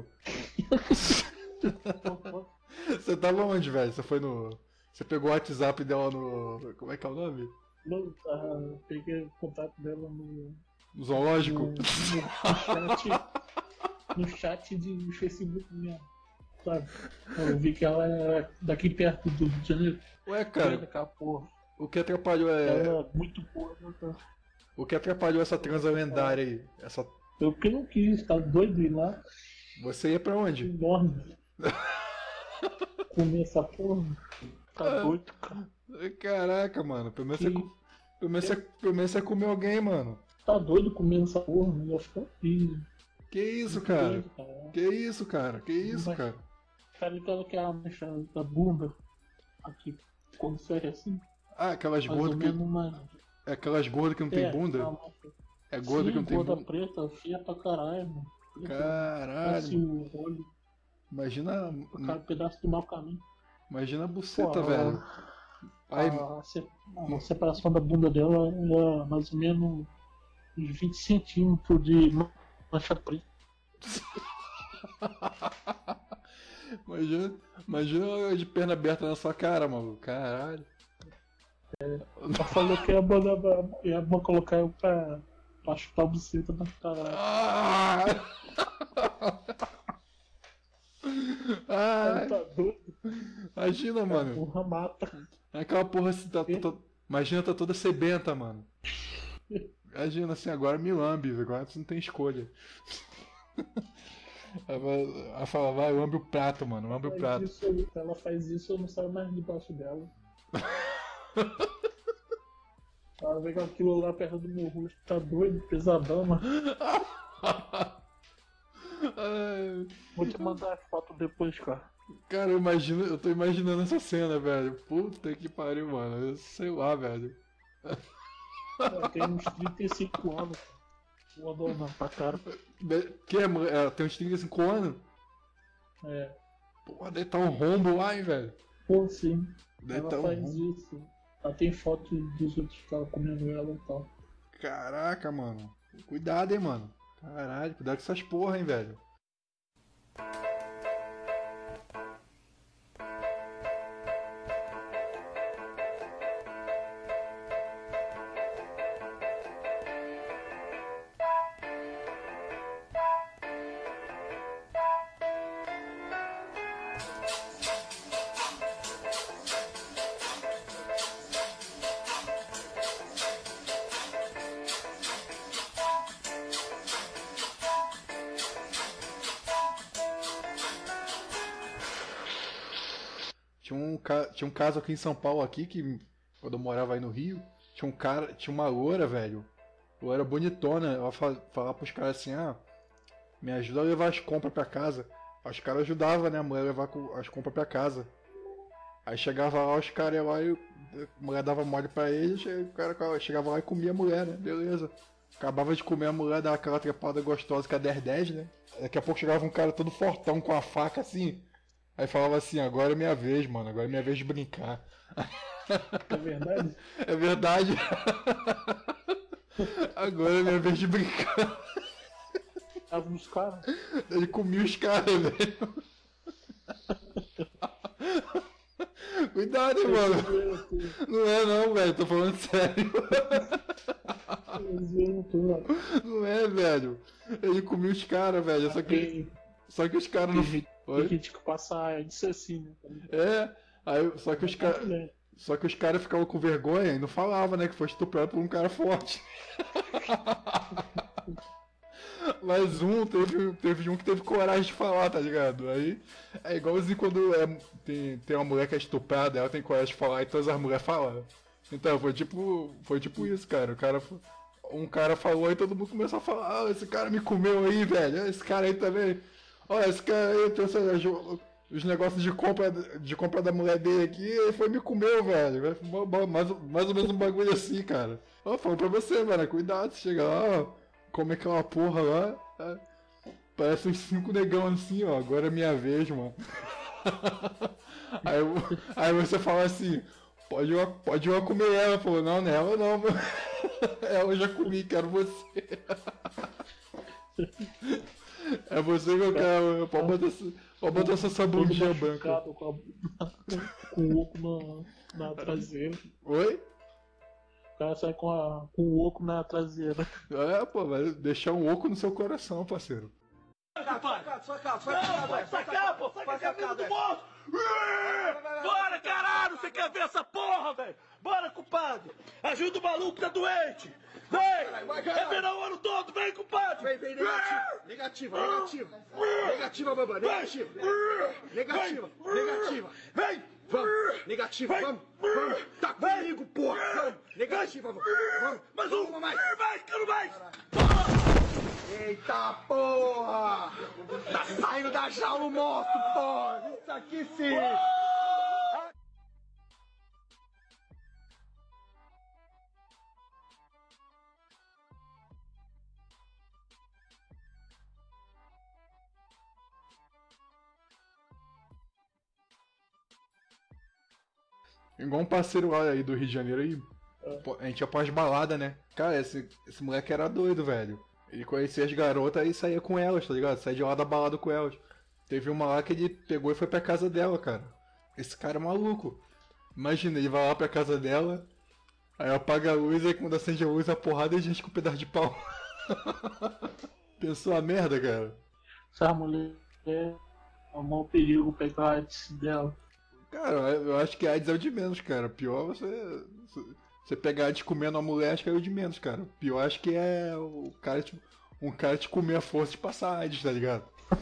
Você tava onde, velho? Você foi no. Você pegou o WhatsApp dela no. Como é que é o nome? Não, ah, peguei o contato dela no. No zoológico? No, no, no chat. No chat de Facebook mesmo. Sabe? Eu vi que ela era daqui perto do Rio de Janeiro. Ué, cara. Aquela porra. O que atrapalhou é. Ela é muito porra, né, cara? O que atrapalhou essa transa lendária aí? Essa. Eu que não quis, tá doido ir lá. Você ia pra onde? Enorme. Comer essa porra. Tá doido, cara. Caraca, mano. Pelo menos, você, pelo, menos você, pelo menos você comeu alguém, mano. Tá doido comendo essa porra, né? Eu fico horrível. Que isso, cara? Que isso, cara? Que isso, cara? Tá ligado que é a mancha da bunda aqui, quando você é assim? Ah, aquelas Mais ou gordas que. menos uma- É aquelas gordas que não tem É, bunda? tá, É gorda Sim, que não tem gorda bunda. preta, feia pra caralho, mano. Caralho. Parece o olho, Imagina. cada pedaço do mau caminho. Imagina a buceta, Pô, velho. Aí, A, se- a separação da bunda dela é mais ou menos uns vinte centímetros de mancha preta. imagina, imagina eu de perna aberta na sua cara, maluco. Caralho. Ela falou que é bom, é bom colocar eu pra, pra chupar a buceta na caralho. Ah! Ah, Tá doido? imagina, mano. Porra mata. Aquela porra assim, tá, tá- imagina, tá toda sebenta, mano. Imagina assim, agora me lambe, agora você não tem escolha. Ela vai- ela fala, vai, lambe o prato, mano, lambe o Faz prato. isso aí, ela faz isso, eu não saio mais debaixo dela. Ela vê que aquilo lá perto do meu rosto, tá doido, pesadão, mano. Ai, Vou te mandar a foto depois, cara. cara, eu imagino, eu tô imaginando essa cena, velho. Puta que pariu, mano. Eu sei lá, velho. Ela tem uns trinta e cinco anos. Vou adorar pra cara. Que é, mulher? Ela tem uns trinta e cinco anos? É. Porra, deve tá um rombo lá, hein, velho. Pô, sim. Deve Ela tá um faz rombo. isso. Ela tem foto dos outros caras comendo ela e tal. Caraca, mano. Cuidado, hein, mano. Caralho, cuidado com essas porra, hein, velho. Tinha um, ca- tinha um caso aqui em São Paulo, aqui, que quando eu morava aí no Rio, tinha um cara, tinha uma loura, velho. Loura bonitona. Ela fa- falava pros caras assim, ah, me ajuda a levar as compras pra casa. Aí os caras ajudavam, né, a mulher a levar co- as compras pra casa. Aí chegava lá, os caras iam lá e a mulher dava mole pra eles, aí o cara chegava lá e comia a mulher, né? Beleza. Acabava de comer a mulher, dava aquela trepada gostosa com a dez dez, né? Daqui a pouco chegava um cara todo fortão com a faca assim. Aí falava assim, agora é minha vez, mano, agora é minha vez de brincar. É verdade? É verdade. Agora é minha vez de brincar. Tava nos caras. Ele comia os caras, velho. Cuidado, hein, mano. Não é não, velho. Tô falando sério. Não é, velho. Ele comia os caras, velho. Só que, só que os caras não... Tem gente que passa isso assim, né? É, aí, só que os caras... Só que os caras ficavam com vergonha e não falavam, né? Que foi estuprado por um cara forte. Mas um, teve, teve um que teve coragem de falar, tá ligado? Aí é igualzinho quando é, tem, tem uma mulher que é estuprada, ela tem coragem de falar e todas as mulheres falam. Então, foi tipo. Foi tipo isso, cara. O cara. Um cara falou e todo mundo começou a falar, ah, esse cara me comeu aí, velho. Esse cara aí também. Olha, esse cara aí pensa os negócios de compra, de compra da mulher dele aqui, ele foi me comeu, velho. Mais, mais ou menos um bagulho assim, cara. Ó, falando pra você, mano, cuidado, chega lá, ó. Come aquela porra lá. É. Parece uns cinco negão assim, ó. Agora é minha vez, mano. aí, aí você fala assim, pode eu, pode eu comer ela. Falou, não, não é ela não, mano. Ela eu já comi, quero você. É você que eu quero. Pode botar, essa- pode botar essa sabundinha branca. Com, a- com o oco na, na traseira. Oi? O cara sai com, a, com o oco na traseira. É, pô, vai deixar um oco no seu coração, parceiro. Saca, saca, saca, vai sacar, pô, saca a camisa do bolso! Bora, caralho, você quer ver essa porra, velho? Bora, compadre! Ajuda o maluco, tá doente! Vem! É verão o ano todo, vem, compadre! Vem, vem, negativa, negativa, negativa! Negativa, babá, negativa! Negativa, negativa! Vem! Vamos, negativa, vamos, vamos! Tá comigo, porra! Vamos, negativa, vamos! Vamos, mais uma, mais! Mais, quero mais! Eita porra! Tá saindo da jaula o monstro, porra! Isso aqui sim! Igual um parceiro lá aí do Rio de Janeiro aí. pô, A gente ia pras baladas, né? Cara, esse, esse moleque era doido, velho. Ele conhecia as garotas e saía com elas, tá ligado? Saía de lá da balada com elas. Teve uma lá que ele pegou e foi pra casa dela, cara. Esse cara é maluco. Imagina, ele vai lá pra casa dela, aí apaga a luz, aí quando acende a luz, a porrada e gente com um pedaço de pau. Pensou a merda, cara? Essa mulher é o maior perigo pegar a AIDS dela. Cara, eu acho que AIDS é o de menos, cara. Pior você. Você pegar de comendo uma mulher, acho que é o de menos, cara. Pior acho que é o cara te, um cara te comer a força de passar AIDS, tá ligado?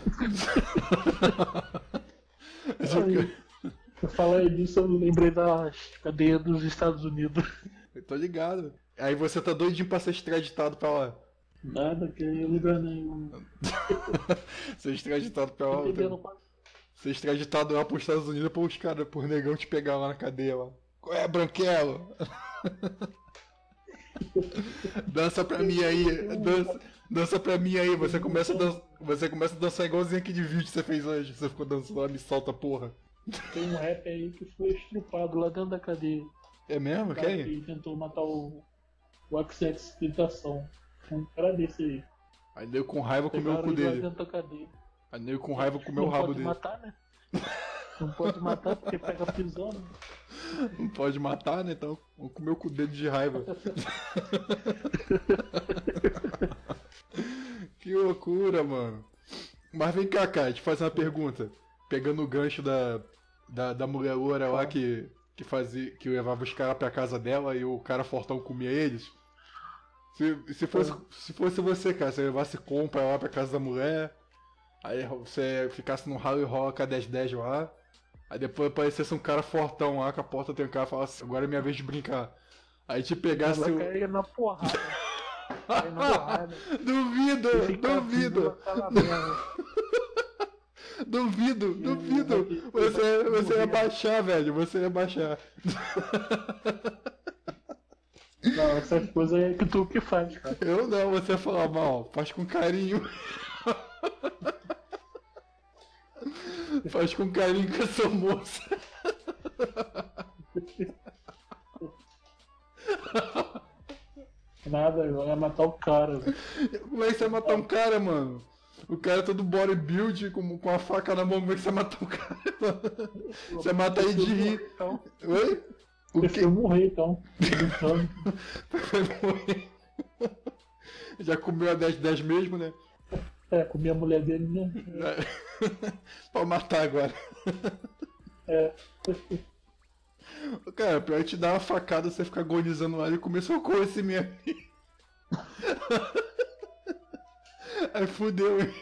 Aí, eu falei disso, eu lembrei da cadeia dos Estados Unidos. Eu tô ligado. Aí você tá doidinho pra ser extraditado pra lá. Nada, que é lugar nenhum. Ser extraditado pra lá. Entendendo, Tá... Ser extraditado lá pros Estados Unidos pra os caras, por negão te pegar lá na cadeia lá. Qual é, Branquelo? Dança pra mim aí, dança, dança pra mim aí, você começa a dançar, você começa a dançar igualzinho aquele vídeo que você fez hoje, você ficou dançando lá, me solta porra. Tem um rapper aí que foi estrupado lá dentro da cadeia. É mesmo? O cara Quem? que tentou matar o, o X X Tentação. Um cara desse aí. Aí nego com raiva comeu o Pegaram cu ele lá dele. dentro da cadeia. Aí nego com raiva comeu o Não rabo pode dele. matar, né? Não pode matar porque pega prisão, né? Não pode matar, né? Então vamos comer o cu dele de raiva. Que loucura, mano. Mas vem cá, cara, te fazer uma pergunta. Pegando o gancho da, da, da mulher loura lá que, que, fazia, que levava os caras pra casa dela e o cara fortão comia eles. Se, se, fosse, se fosse você, cara, você levasse compra lá pra casa da mulher, aí você ficasse no ralo e rola com a dez dez lá, Aí depois aparecesse um cara fortão lá com a porta trancada e falasse, agora é minha vez de brincar. Aí te pegasse Vai o. cair na porrada. Cair na porrada. Duvido, E ficar duvido. tudo naquela merda. Duvido, duvido. Você, você ia baixar, velho. Você ia baixar. Não, essas coisas é que tu que faz, cara. Eu não, você ia falar mal, faz com carinho. Faz com carinho com essa moça. Nada, vai matar o cara, velho. Como é que você vai matar um cara, mano? O cara é todo bodybuild, com, com a faca na mão, como é que você vai matar um cara, mano? Você mata aí de rir. Então. Oi? O Eu quê? fui morrer, então. Vai morrer. Já comeu a dez dez mesmo, né? É, comi a mulher dele, né? Pode matar agora. É. Cara, pior é te dar uma facada, você ficar agonizando lá e comer socorro esse mesmo. Aí fudeu, hein?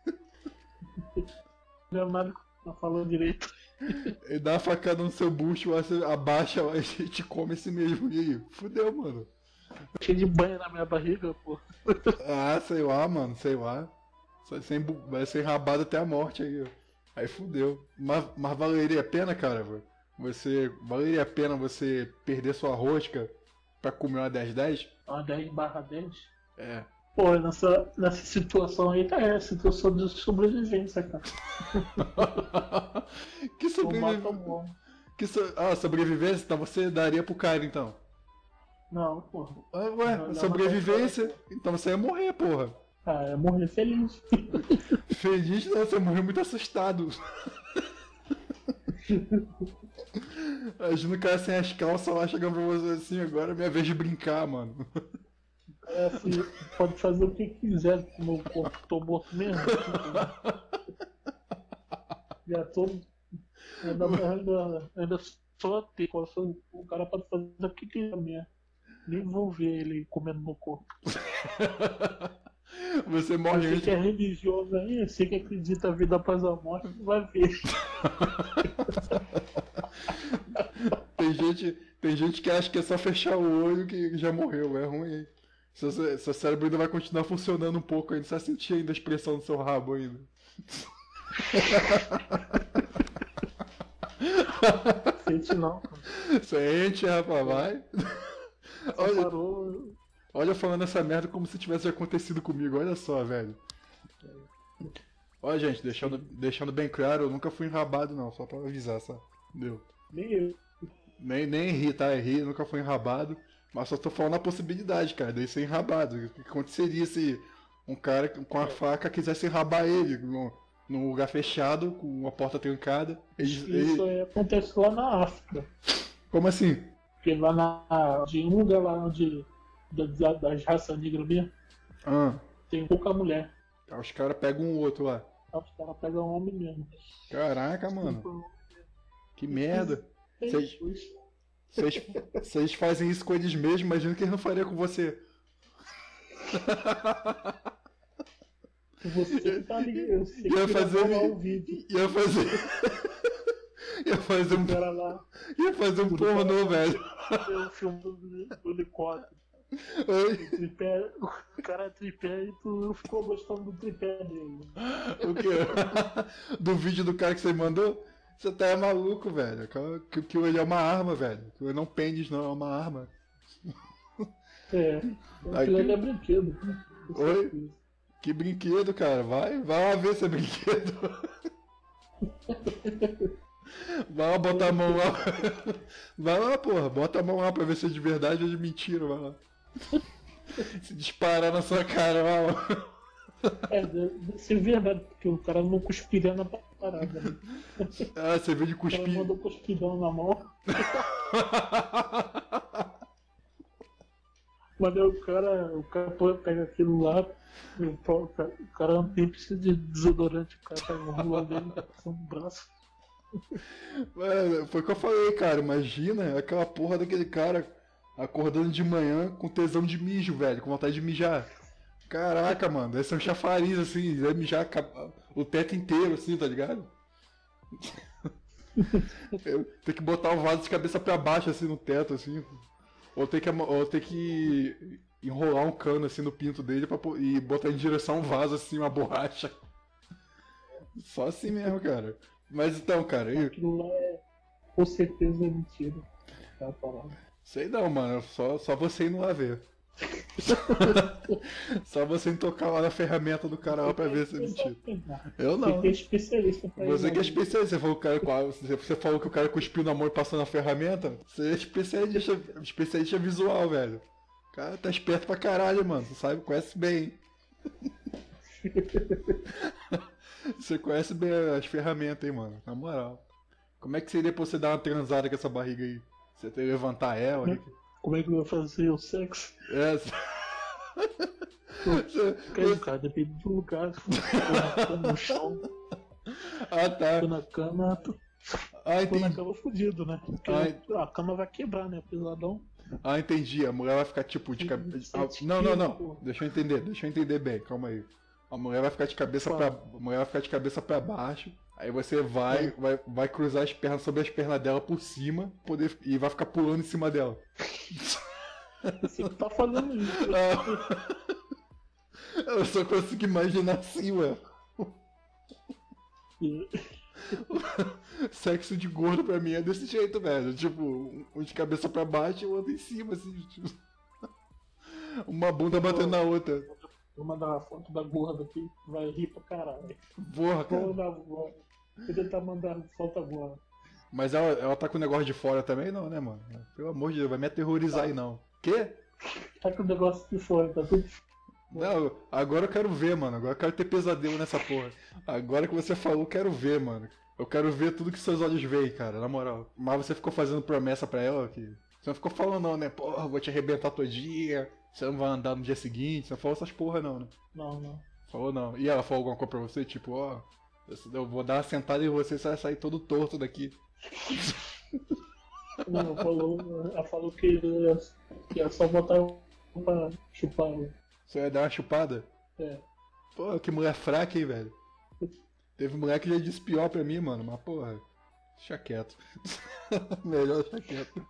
Leonardo não falou direito. Ele dá uma facada no seu bucho, você abaixa lá e te come esse mesmo. E aí? Fudeu, mano. Cheio de banho na minha barriga, pô. Ah, sei lá, mano, sei lá. Vai ser, embu- vai ser rabado até a morte aí, ó. Aí fudeu. Mas, mas valeria a pena, cara? Você. Valeria a pena você perder sua rosca pra comer uma dez dez? Uma dez barra dez? É. Pô, nessa, nessa situação aí tá é situação de sobrevivência, cara. Que Ou mata sobrevivência? ou morre. Que so... Ah, sobrevivência? Então você daria pro cara, então? Não, porra. Ah, ué, Não, não, sobrevivência? Então você ia morrer, porra. Ah, é morrer feliz. Feliz não, você morreu muito assustado. Imagina o cara sem as calças lá chegando pra você assim, agora é minha vez de brincar, mano. É assim, pode fazer o que quiser com o meu corpo, tô morto mesmo. Já tô. Ainda, ainda, ainda só ter, o cara pode fazer o que quiser mesmo. Nem vou ver ele comendo meu corpo. Você morre Você antes. que é religioso aí, você que acredita na vida após a morte, vai ver. Tem gente, tem gente que acha que é só fechar o olho que já morreu, é ruim. Seu, seu cérebro ainda vai continuar funcionando um pouco ainda, você vai sentir ainda a expressão do seu rabo ainda. Sente não, cara. Sente, rapaz, vai. Olha, Parou. olha falando essa merda como se tivesse acontecido comigo, olha só, velho. Olha, gente, deixando, deixando bem claro, eu nunca fui enrabado não, só pra avisar, só. Deu. Nem eu. Nem, nem ri, tá? Ri, nunca fui enrabado. Mas só tô falando a possibilidade, cara, daí ser enrabado. O que aconteceria se um cara com a faca quisesse enrabar ele num, num lugar fechado, com uma porta trancada? Ele, Isso ele... aí acontece lá na África. Como assim? Porque lá na. De um lugar lá onde. Das, das raças negras mesmo, Ah, tem pouca mulher. aí os caras pegam um outro lá. Aí os caras pegam homem mesmo. Caraca, mano. Que merda. É Vocês isso. vocês- vocês fazem isso com eles mesmos, imagina que eles não fariam com você. Você tá ligado. Você Ia que fazer. gravou lá o vídeo. Ia fazer. Ia fazer um. Era lá. Ia fazer um pornô, velho. Tem um filme do, do helicóptero. Oi? O tripé, o cara é tripé e tu ficou gostando do tripé dele. O quê? Do vídeo do cara que você mandou? Você tá maluco, velho. Que, que ele é uma arma, velho. Que ele não pênis, não, é uma arma. É, aquilo ali é brinquedo. Oi? Que brinquedo, cara. Vai, vai lá ver se é brinquedo. Vai lá botar a mão lá. Vai lá, porra. Bota a mão lá pra ver se é de verdade ou de mentira. Vai lá. Se disparar na sua cara, vai lá. É, deve ser verdade, porque o cara não cuspiria na parada. Né? Ah, você veio de O cara cuspir. mandou cuspidão na mão. Mas aí o cara, o cara pô, pega aquilo lá, e, pô, o cara- o cara não tem precisa de desodorante, o cara pega o rolo dele, passa no braço. Mano, foi o que eu falei, cara. Imagina aquela porra daquele cara acordando de manhã com tesão de mijo, velho, com vontade de mijar. Caraca, mano, deve ser um chafariz assim, deve mijar a cap- o teto inteiro, assim, tá ligado? Eu tenho que botar o vaso de cabeça pra baixo, assim, no teto, assim. Ou tem que, ou tem que enrolar um cano, assim, no pinto dele pra, pô- e botar em direção ao vaso, assim, uma borracha. Só assim mesmo, cara. Mas então, cara, eu... Aquilo lá é, com certeza é mentira. Tá falando. Sei não, mano. Só, só você ir lá ver. Só você ir tocar lá na ferramenta do cara lá pra ver se é mentira. Eu não. Tem que ter especialista pra Você ir que é lá. especialista, você falou, que o cara, você falou que o cara cuspiu na mão e passou na ferramenta. Você é especialista, especialista visual, velho. O cara tá esperto pra caralho, mano. Você sabe, conhece bem. Você conhece bem as ferramentas, hein, mano. Na moral. Como é que seria pra você dar uma transada com essa barriga aí? Você tem que levantar ela? Como é- Como é que eu vou fazer o sexo? É. Cara, cara, depende do lugar. Se for tô no chão. Ah, tá. Tô na cama, tô, ah, tô na cama fudido, né? Porque Ah, a cama vai quebrar, né? Pesadão. Ah, entendi. A mulher vai ficar tipo de cabeça. Não, não, não. Deixa eu entender, deixa eu entender bem, calma aí. A mulher vai ficar de cabeça pra. A mulher vai ficar de cabeça pra baixo. Aí você vai, vai, vai cruzar as pernas sobre as pernas dela por cima poder, e vai ficar pulando em cima dela. Você que tá falando isso. Eu só consigo imaginar assim, ué. Sexo de gordo pra mim é desse jeito, velho. Tipo, um de cabeça pra baixo e o outro em cima, assim. Tipo... Uma bunda batendo na outra. Vou mandar uma foto da gorda aqui, vai rir pra caralho. Porra, cara. Vou mandar agora. Vou tentar mandar foto agora. Mas ela, ela tá com o negócio de fora também, não, né, mano? Pelo amor de Deus, vai me aterrorizar aí, não. Quê? Tá com o negócio de fora, tá tudo. Não, agora eu quero ver, mano. Agora eu quero ter pesadelo nessa porra. Agora que você falou, eu quero ver, mano. Eu quero ver tudo que seus olhos veem, cara, na moral. Mas você ficou fazendo promessa pra ela que. Você não ficou falando, não, né? Porra, vou te arrebentar todo dia. Você não vai andar no dia seguinte. Você não falou essas porra, não, né? Não, não. Falou não. E ela falou alguma coisa pra você? Tipo, ó. Eu vou dar uma sentada em você e você vai sair todo torto daqui. Não, falou, ela falou que ia, que ia só botar pra chupar. Você ia dar uma chupada? É. Pô, que mulher fraca, hein, velho. Teve mulher que já disse pior pra mim, mano, mas porra. Deixa quieto. Melhor deixar quieto.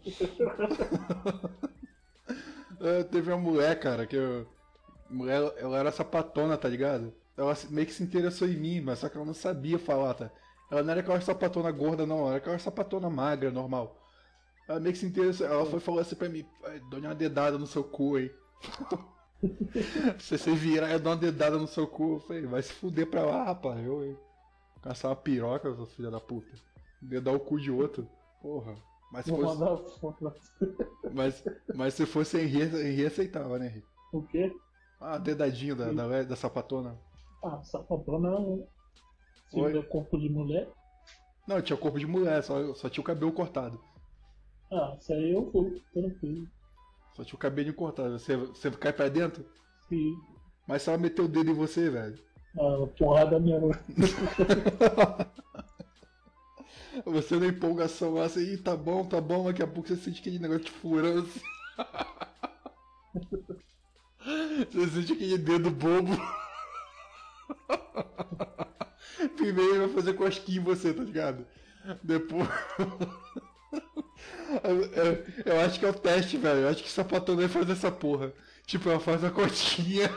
É, teve uma mulher, cara, que eu. Mulher, ela era sapatona, tá ligado? Ela meio que se interessou em mim, mas só que ela não sabia falar, tá? Ela não era aquela sapatona gorda, não, ela era aquela sapatona magra, normal. Ela meio que se interessou, ela foi falar assim pra mim, dou uma dedada no seu cu aí. Se você virar, eu dou uma dedada no seu cu. Eu falei, vai se fuder pra lá, rapaz. Eu, hein? Caçar uma piroca, sua filha da puta. Dedar o cu de outro. Porra. Mas se Vou fosse. mandar foto. Mas, mas se fosse Henri, Henri aceitava, né, Henri? O quê? Ah, dedadinho da, da, da sapatona. Ah, sapatona se Oi? tiver corpo de mulher. Não, tinha corpo de mulher, só, só tinha o cabelo cortado. Ah, isso aí eu vou, tranquilo. Só tinha o cabelinho cortado. Você, você cai pra dentro? Sim. Mas se ela meter o dedo em você, velho. Ah, porrada minha. Você na empolgação lá, assim, "Ih, tá bom, tá bom", daqui a pouco você sente aquele negócio de furando assim. Você sente aquele dedo bobo. Primeiro ele vai fazer cosquinha em você, tá ligado? Depois. Eu, eu- eu acho que é o teste, velho. Eu acho que o sapatão vai fazer essa porra. Tipo, ela faz a cosquinha.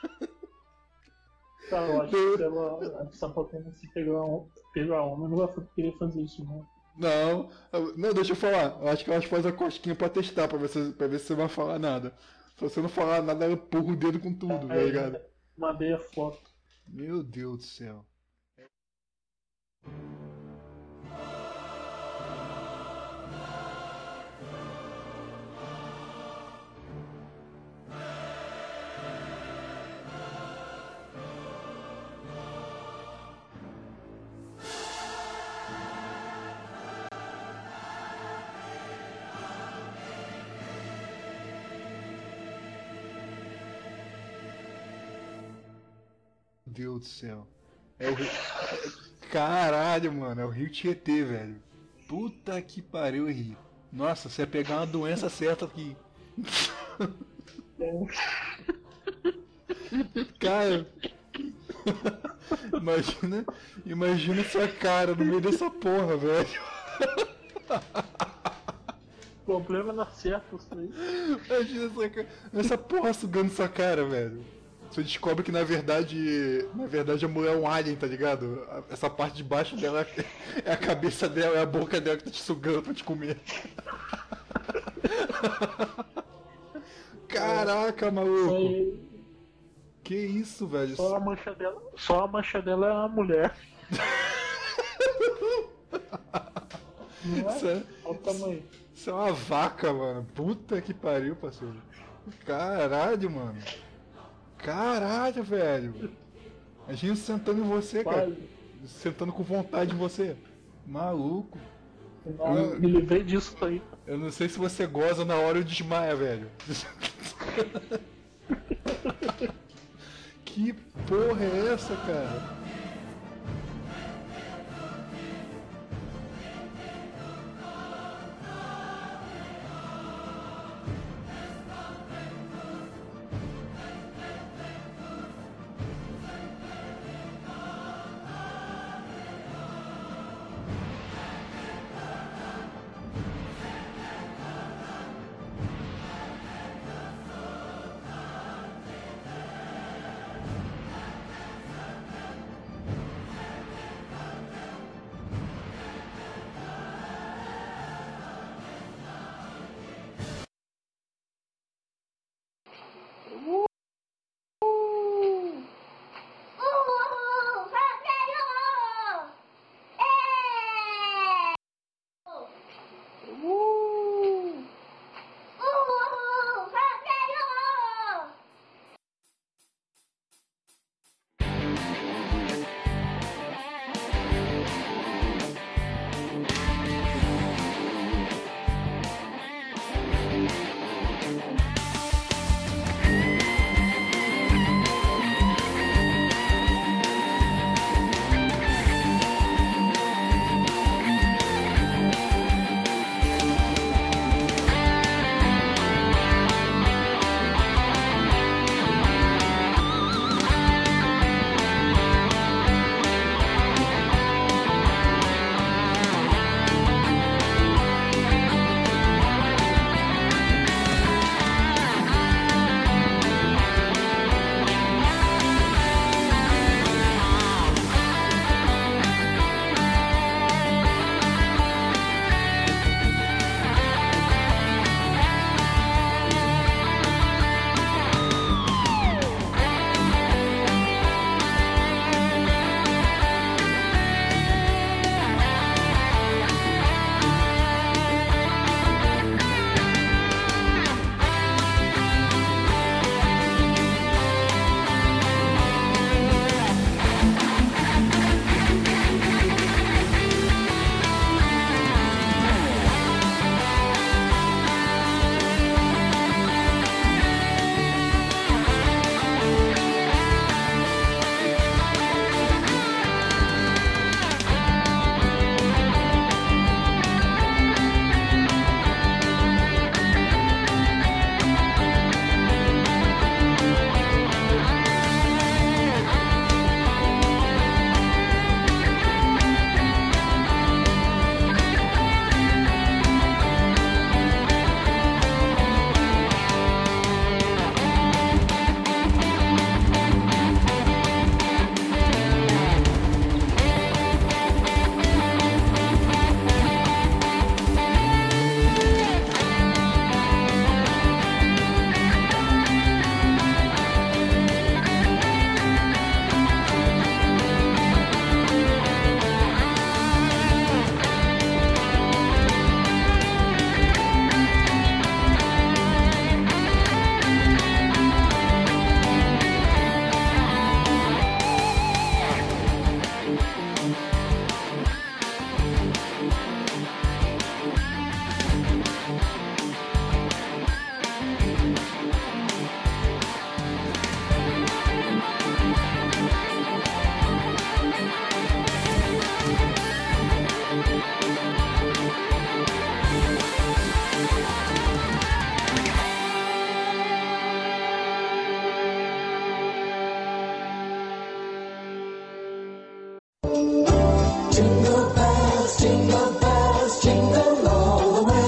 Tá, eu acho que ela, a sapatona se pegar, um, pegar homem, não vai querer fazer isso, não. Não, eu- não, deixa eu falar. Eu acho que ela faz a cosquinha pra testar, pra ver se, pra ver se você vai falar nada. Se você não falar nada, ela empurra o dedo com tudo, tá Aí, ligado? Mandei a foto. Meu Deus do céu. Meu Deus do céu. É o Rio... Caralho, mano, é o Rio Tietê, velho. Puta que pariu, Rio. Nossa, você ia pegar uma doença certa aqui. Cara. Imagina, imagina sua cara no meio dessa porra, velho. O problema não acerta isso aí. Imagina essa, ca- essa porra sugando sua cara, velho. Você descobre que na verdade. Na verdade a mulher é um alien, tá ligado? A- Essa parte de baixo dela é a cabeça dela, é a boca dela que tá te sugando pra te comer. Caraca, maluco! Que isso, velho? Só a mancha dela, só a mancha dela é uma mulher. Não é? Isso é, Olha o tamanho. isso é uma vaca, mano. Puta que pariu, parceiro. Caralho, mano. Caralho, velho. Imagina sentando em você, cara. Quase. Sentando com vontade em você. Maluco. Não, eu me livrei disso aí. Eu não sei se você goza na hora ou desmaia, velho. Que porra é essa, cara?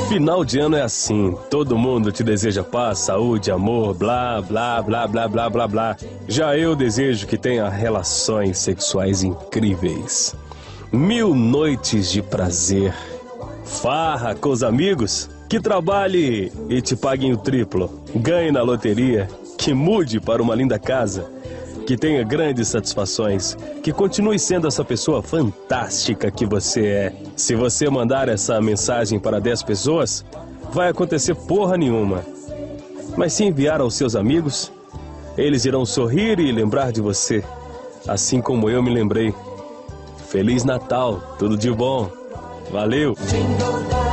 Final de ano é assim, todo mundo te deseja paz, saúde, amor, blá, blá, blá, blá, blá, blá, blá. Já eu desejo que tenha relações sexuais incríveis. Mil noites de prazer. Farra com os amigos, que trabalhe e te paguem o triplo. Ganhe na loteria, que mude para uma linda casa. Que tenha grandes satisfações, que continue sendo essa pessoa fantástica que você é. Se você mandar essa mensagem para dez pessoas, vai acontecer porra nenhuma. Mas se enviar aos seus amigos, eles irão sorrir e lembrar de você, assim como eu me lembrei. Feliz Natal, tudo de bom. Valeu!